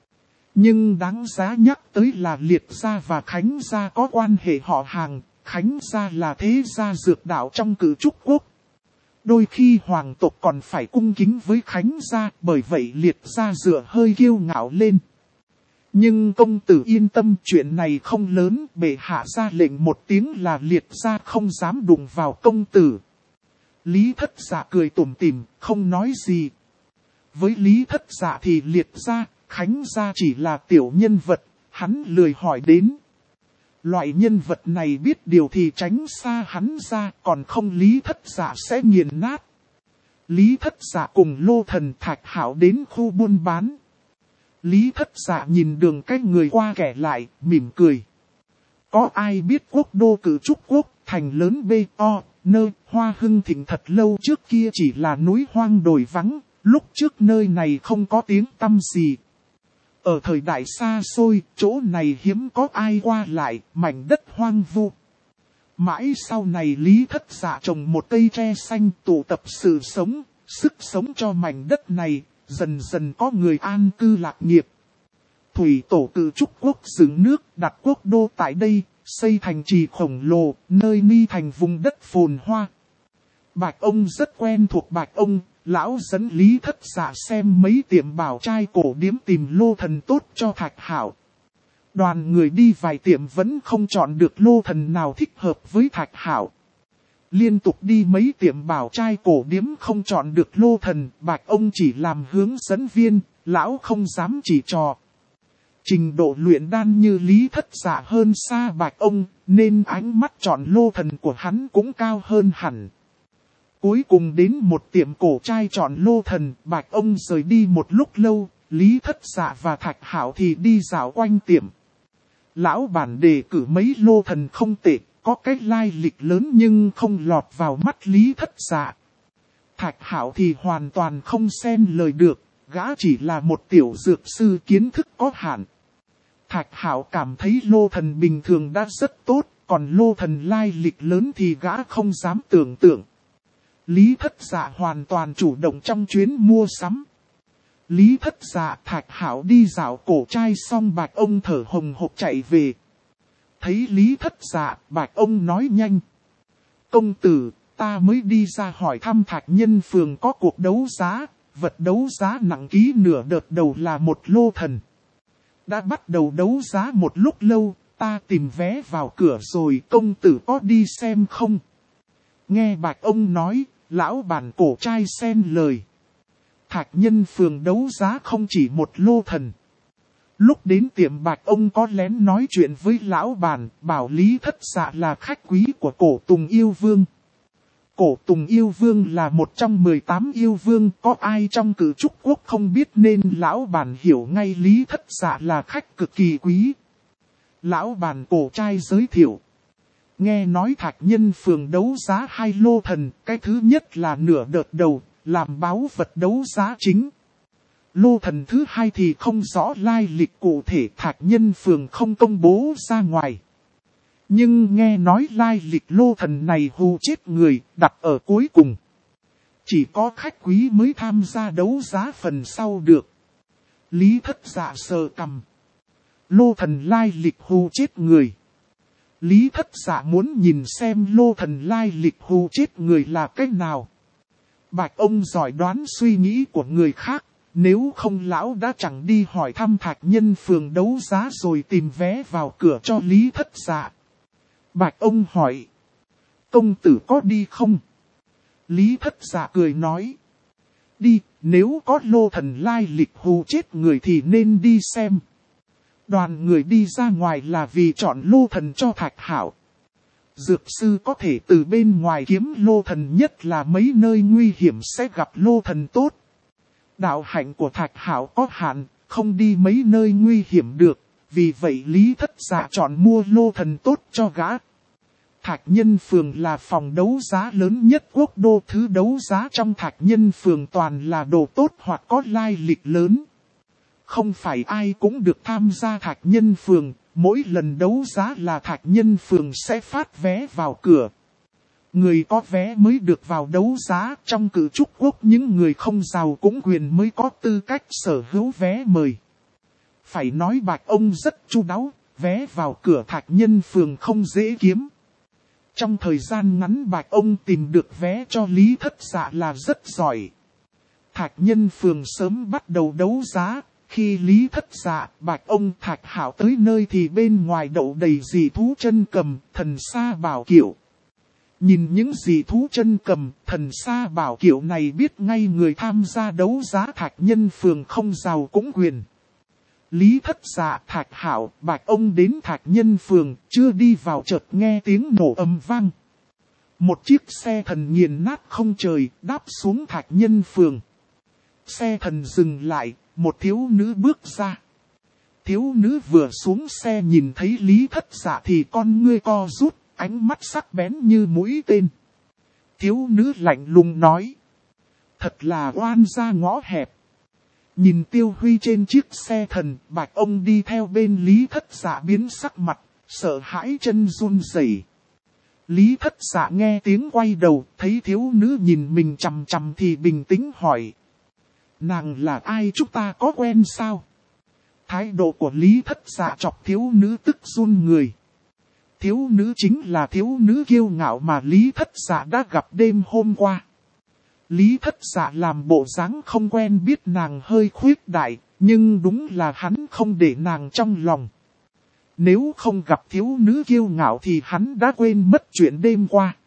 Nhưng đáng giá nhắc tới là liệt gia và Khánh gia có quan hệ họ hàng, Khánh gia là thế gia dược đạo trong Cử Trúc quốc. Đôi khi hoàng tộc còn phải cung kính với Khánh gia, bởi vậy liệt gia dựa hơi kiêu ngạo lên. Nhưng công tử yên tâm, chuyện này không lớn, bệ hạ ra lệnh một tiếng là liệt gia không dám đụng vào công tử. Lý Thất Dạ cười tủm tỉm, không nói gì. Với Lý Thất Dạ thì liệt gia, Khánh gia chỉ là tiểu nhân vật, hắn lười hỏi đến. Loại nhân vật này biết điều thì tránh xa hắn ra, còn không Lý Thất Dạ sẽ nghiền nát. Lý Thất Dạ cùng Lô Thần Thạch Hạo đến khu buôn bán. Lý Thất Dạ nhìn đường cách người qua kẻ lại, mỉm cười. Có ai biết quốc đô Cử Trúc Quốc, thành lớn B.O, nơi Hoa Hưng thịnh thật lâu trước kia chỉ là núi hoang đồi vắng, lúc trước nơi này không có tiếng tăm gì. Ở thời đại xa xôi, chỗ này hiếm có ai qua lại, mảnh đất hoang vu. Mãi sau này Lý Thất Dạ trồng một cây tre xanh tụ tập sự sống, sức sống cho mảnh đất này, dần dần có người an cư lạc nghiệp. Thủy tổ Cử Trúc Quốc dựng nước đặt quốc đô tại đây, xây thành trì khổng lồ, nơi ni thành vùng đất phồn hoa. Bạch ông rất quen thuộc Bạch ông, lão dẫn Lý Thất Dạ xem mấy tiệm bảo trai cổ điếm tìm lô thần tốt cho Thạch Hạo. Đoàn người đi vài tiệm vẫn không chọn được lô thần nào thích hợp với Thạch Hạo. Liên tục đi mấy tiệm bảo trai cổ điếm không chọn được lô thần, Bạch ông chỉ làm hướng dẫn viên, lão không dám chỉ trò. Trình độ luyện đan như Lý Thất Dạ hơn xa Bạch ông, nên ánh mắt chọn lô thần của hắn cũng cao hơn hẳn. Cuối cùng đến một tiệm cổ trai chọn lô thần, Bạch ông rời đi một lúc lâu, Lý Thất Dạ và Thạch Hạo thì đi dạo quanh tiệm. Lão bản đề cử mấy lô thần không tệ, có cái lai lịch lớn nhưng không lọt vào mắt Lý Thất Dạ. Thạch Hạo thì hoàn toàn không xen lời được, gã chỉ là một tiểu dược sư kiến thức có hạn. Thạch Hạo cảm thấy lô thần bình thường đã rất tốt, còn lô thần lai lịch lớn thì gã không dám tưởng tượng. Lý Thất Dạ hoàn toàn chủ động trong chuyến mua sắm. Lý Thất Dạ Thạch Hạo đi dạo cổ trai xong Bạch ông thở hồng hộc chạy về. Thấy Lý Thất Dạ, Bạch ông nói nhanh. Công tử, ta mới đi ra hỏi thăm Thạch Nhân Phường có cuộc đấu giá, vật đấu giá nặng ký nửa đợt đầu là một lô thần. Đã bắt đầu đấu giá một lúc lâu, ta tìm vé vào cửa rồi, công tử có đi xem không? Nghe Bạch ông nói, lão bản cổ trai xen lời. Thạch Nhân Phường đấu giá không chỉ một lô thần. Lúc đến tiệm Bạch ông có lén nói chuyện với lão bản, bảo Lý Thất Dạ là khách quý của cổ Tùng Yêu Vương. Cổ Tùng Yêu Vương là một trong 18 yêu vương, có ai trong Cử Trúc Quốc không biết nên lão bản hiểu ngay Lý Thất Dạ là khách cực kỳ quý. Lão bản cổ trai giới thiệu. Nghe nói Thạch Nhân Phường đấu giá 2 lô thần, cái thứ nhất là nửa đợt đầu, làm báu vật đấu giá chính. Lô thần thứ hai thì không rõ lai lịch cụ thể, Thạch Nhân Phường không công bố ra ngoài. Nhưng nghe nói lai lịch lô thần này hù chết người, đặt ở cuối cùng. Chỉ có khách quý mới tham gia đấu giá phần sau được. Lý Thất Dạ sờ cằm. Lô thần lai lịch hù chết người. Lý Thất Dạ muốn nhìn xem lô thần lai lịch hù chết người là cách nào. Bạch ông giỏi đoán suy nghĩ của người khác, nếu không lão đã chẳng đi hỏi thăm Thạch Nhân Phường đấu giá rồi tìm vé vào cửa cho Lý Thất Dạ. Bạch ông hỏi, công tử có đi không? Lý Thất Dạ cười nói, đi, nếu có lô thần lai lịch hù chết người thì nên đi xem. Đoàn người đi ra ngoài là vì chọn lô thần cho Thạch Hạo. Dược sư có thể từ bên ngoài kiếm lô thần, nhất là mấy nơi nguy hiểm sẽ gặp lô thần tốt. Đạo hạnh của Thạch Hạo có hạn, không đi mấy nơi nguy hiểm được, vì vậy Lý Thất Dạ chọn mua lô thần tốt cho gã. Thạch Nhân Phường là phòng đấu giá lớn nhất quốc đô, thứ đấu giá trong Thạch Nhân Phường toàn là đồ tốt hoặc có lai lịch lớn. Không phải ai cũng được tham gia Thạch Nhân Phường, mỗi lần đấu giá là Thạch Nhân Phường sẽ phát vé vào cửa. Người có vé mới được vào đấu giá, trong Cử Trúc Quốc những người không giàu cũng quyền mới có tư cách sở hữu vé mời. Phải nói Bạch ông rất chu đáo, vé vào cửa Thạch Nhân Phường không dễ kiếm. Trong thời gian ngắn Bạch ông tìm được vé cho Lý Thất Dạ là rất giỏi. Thạch Nhân Phường sớm bắt đầu đấu giá. Khi Lý Thất Dạ, Bạch ông Thạch Hạo tới nơi thì bên ngoài đậu đầy dị thú chân cầm, thần sa bảo kiệu. Nhìn những dị thú chân cầm, thần sa bảo kiệu này biết ngay người tham gia đấu giá Thạch Nhân Phường không giàu cũng quyền. Lý Thất Dạ, Thạch Hạo, Bạch ông đến Thạch Nhân Phường, chưa đi vào chợt nghe tiếng nổ ầm vang. Một chiếc xe thần nghiền nát không trời, đáp xuống Thạch Nhân Phường. Xe thần dừng lại, một thiếu nữ bước ra. Thiếu nữ vừa xuống xe nhìn thấy Lý Thất Dạ thì con ngươi co rút, ánh mắt sắc bén như mũi tên. Thiếu nữ lạnh lùng nói. Thật là oan gia ngõ hẹp. Nhìn Tiêu Huy trên chiếc xe thần, Bạch ông đi theo bên Lý Thất Dạ biến sắc mặt, sợ hãi chân run rẩy. Lý Thất Dạ nghe tiếng quay đầu, thấy thiếu nữ nhìn mình chằm chằm thì bình tĩnh hỏi. Nàng là ai, chúng ta có quen sao? Thái độ của Lý Thất Dạ chọc thiếu nữ tức run người. Thiếu nữ chính là thiếu nữ kiêu ngạo mà Lý Thất Dạ đã gặp đêm hôm qua. Lý Thất Dạ làm bộ dáng không quen biết nàng hơi khuyết đại, nhưng đúng là hắn không để nàng trong lòng. Nếu không gặp thiếu nữ kiêu ngạo thì hắn đã quên mất chuyện đêm qua.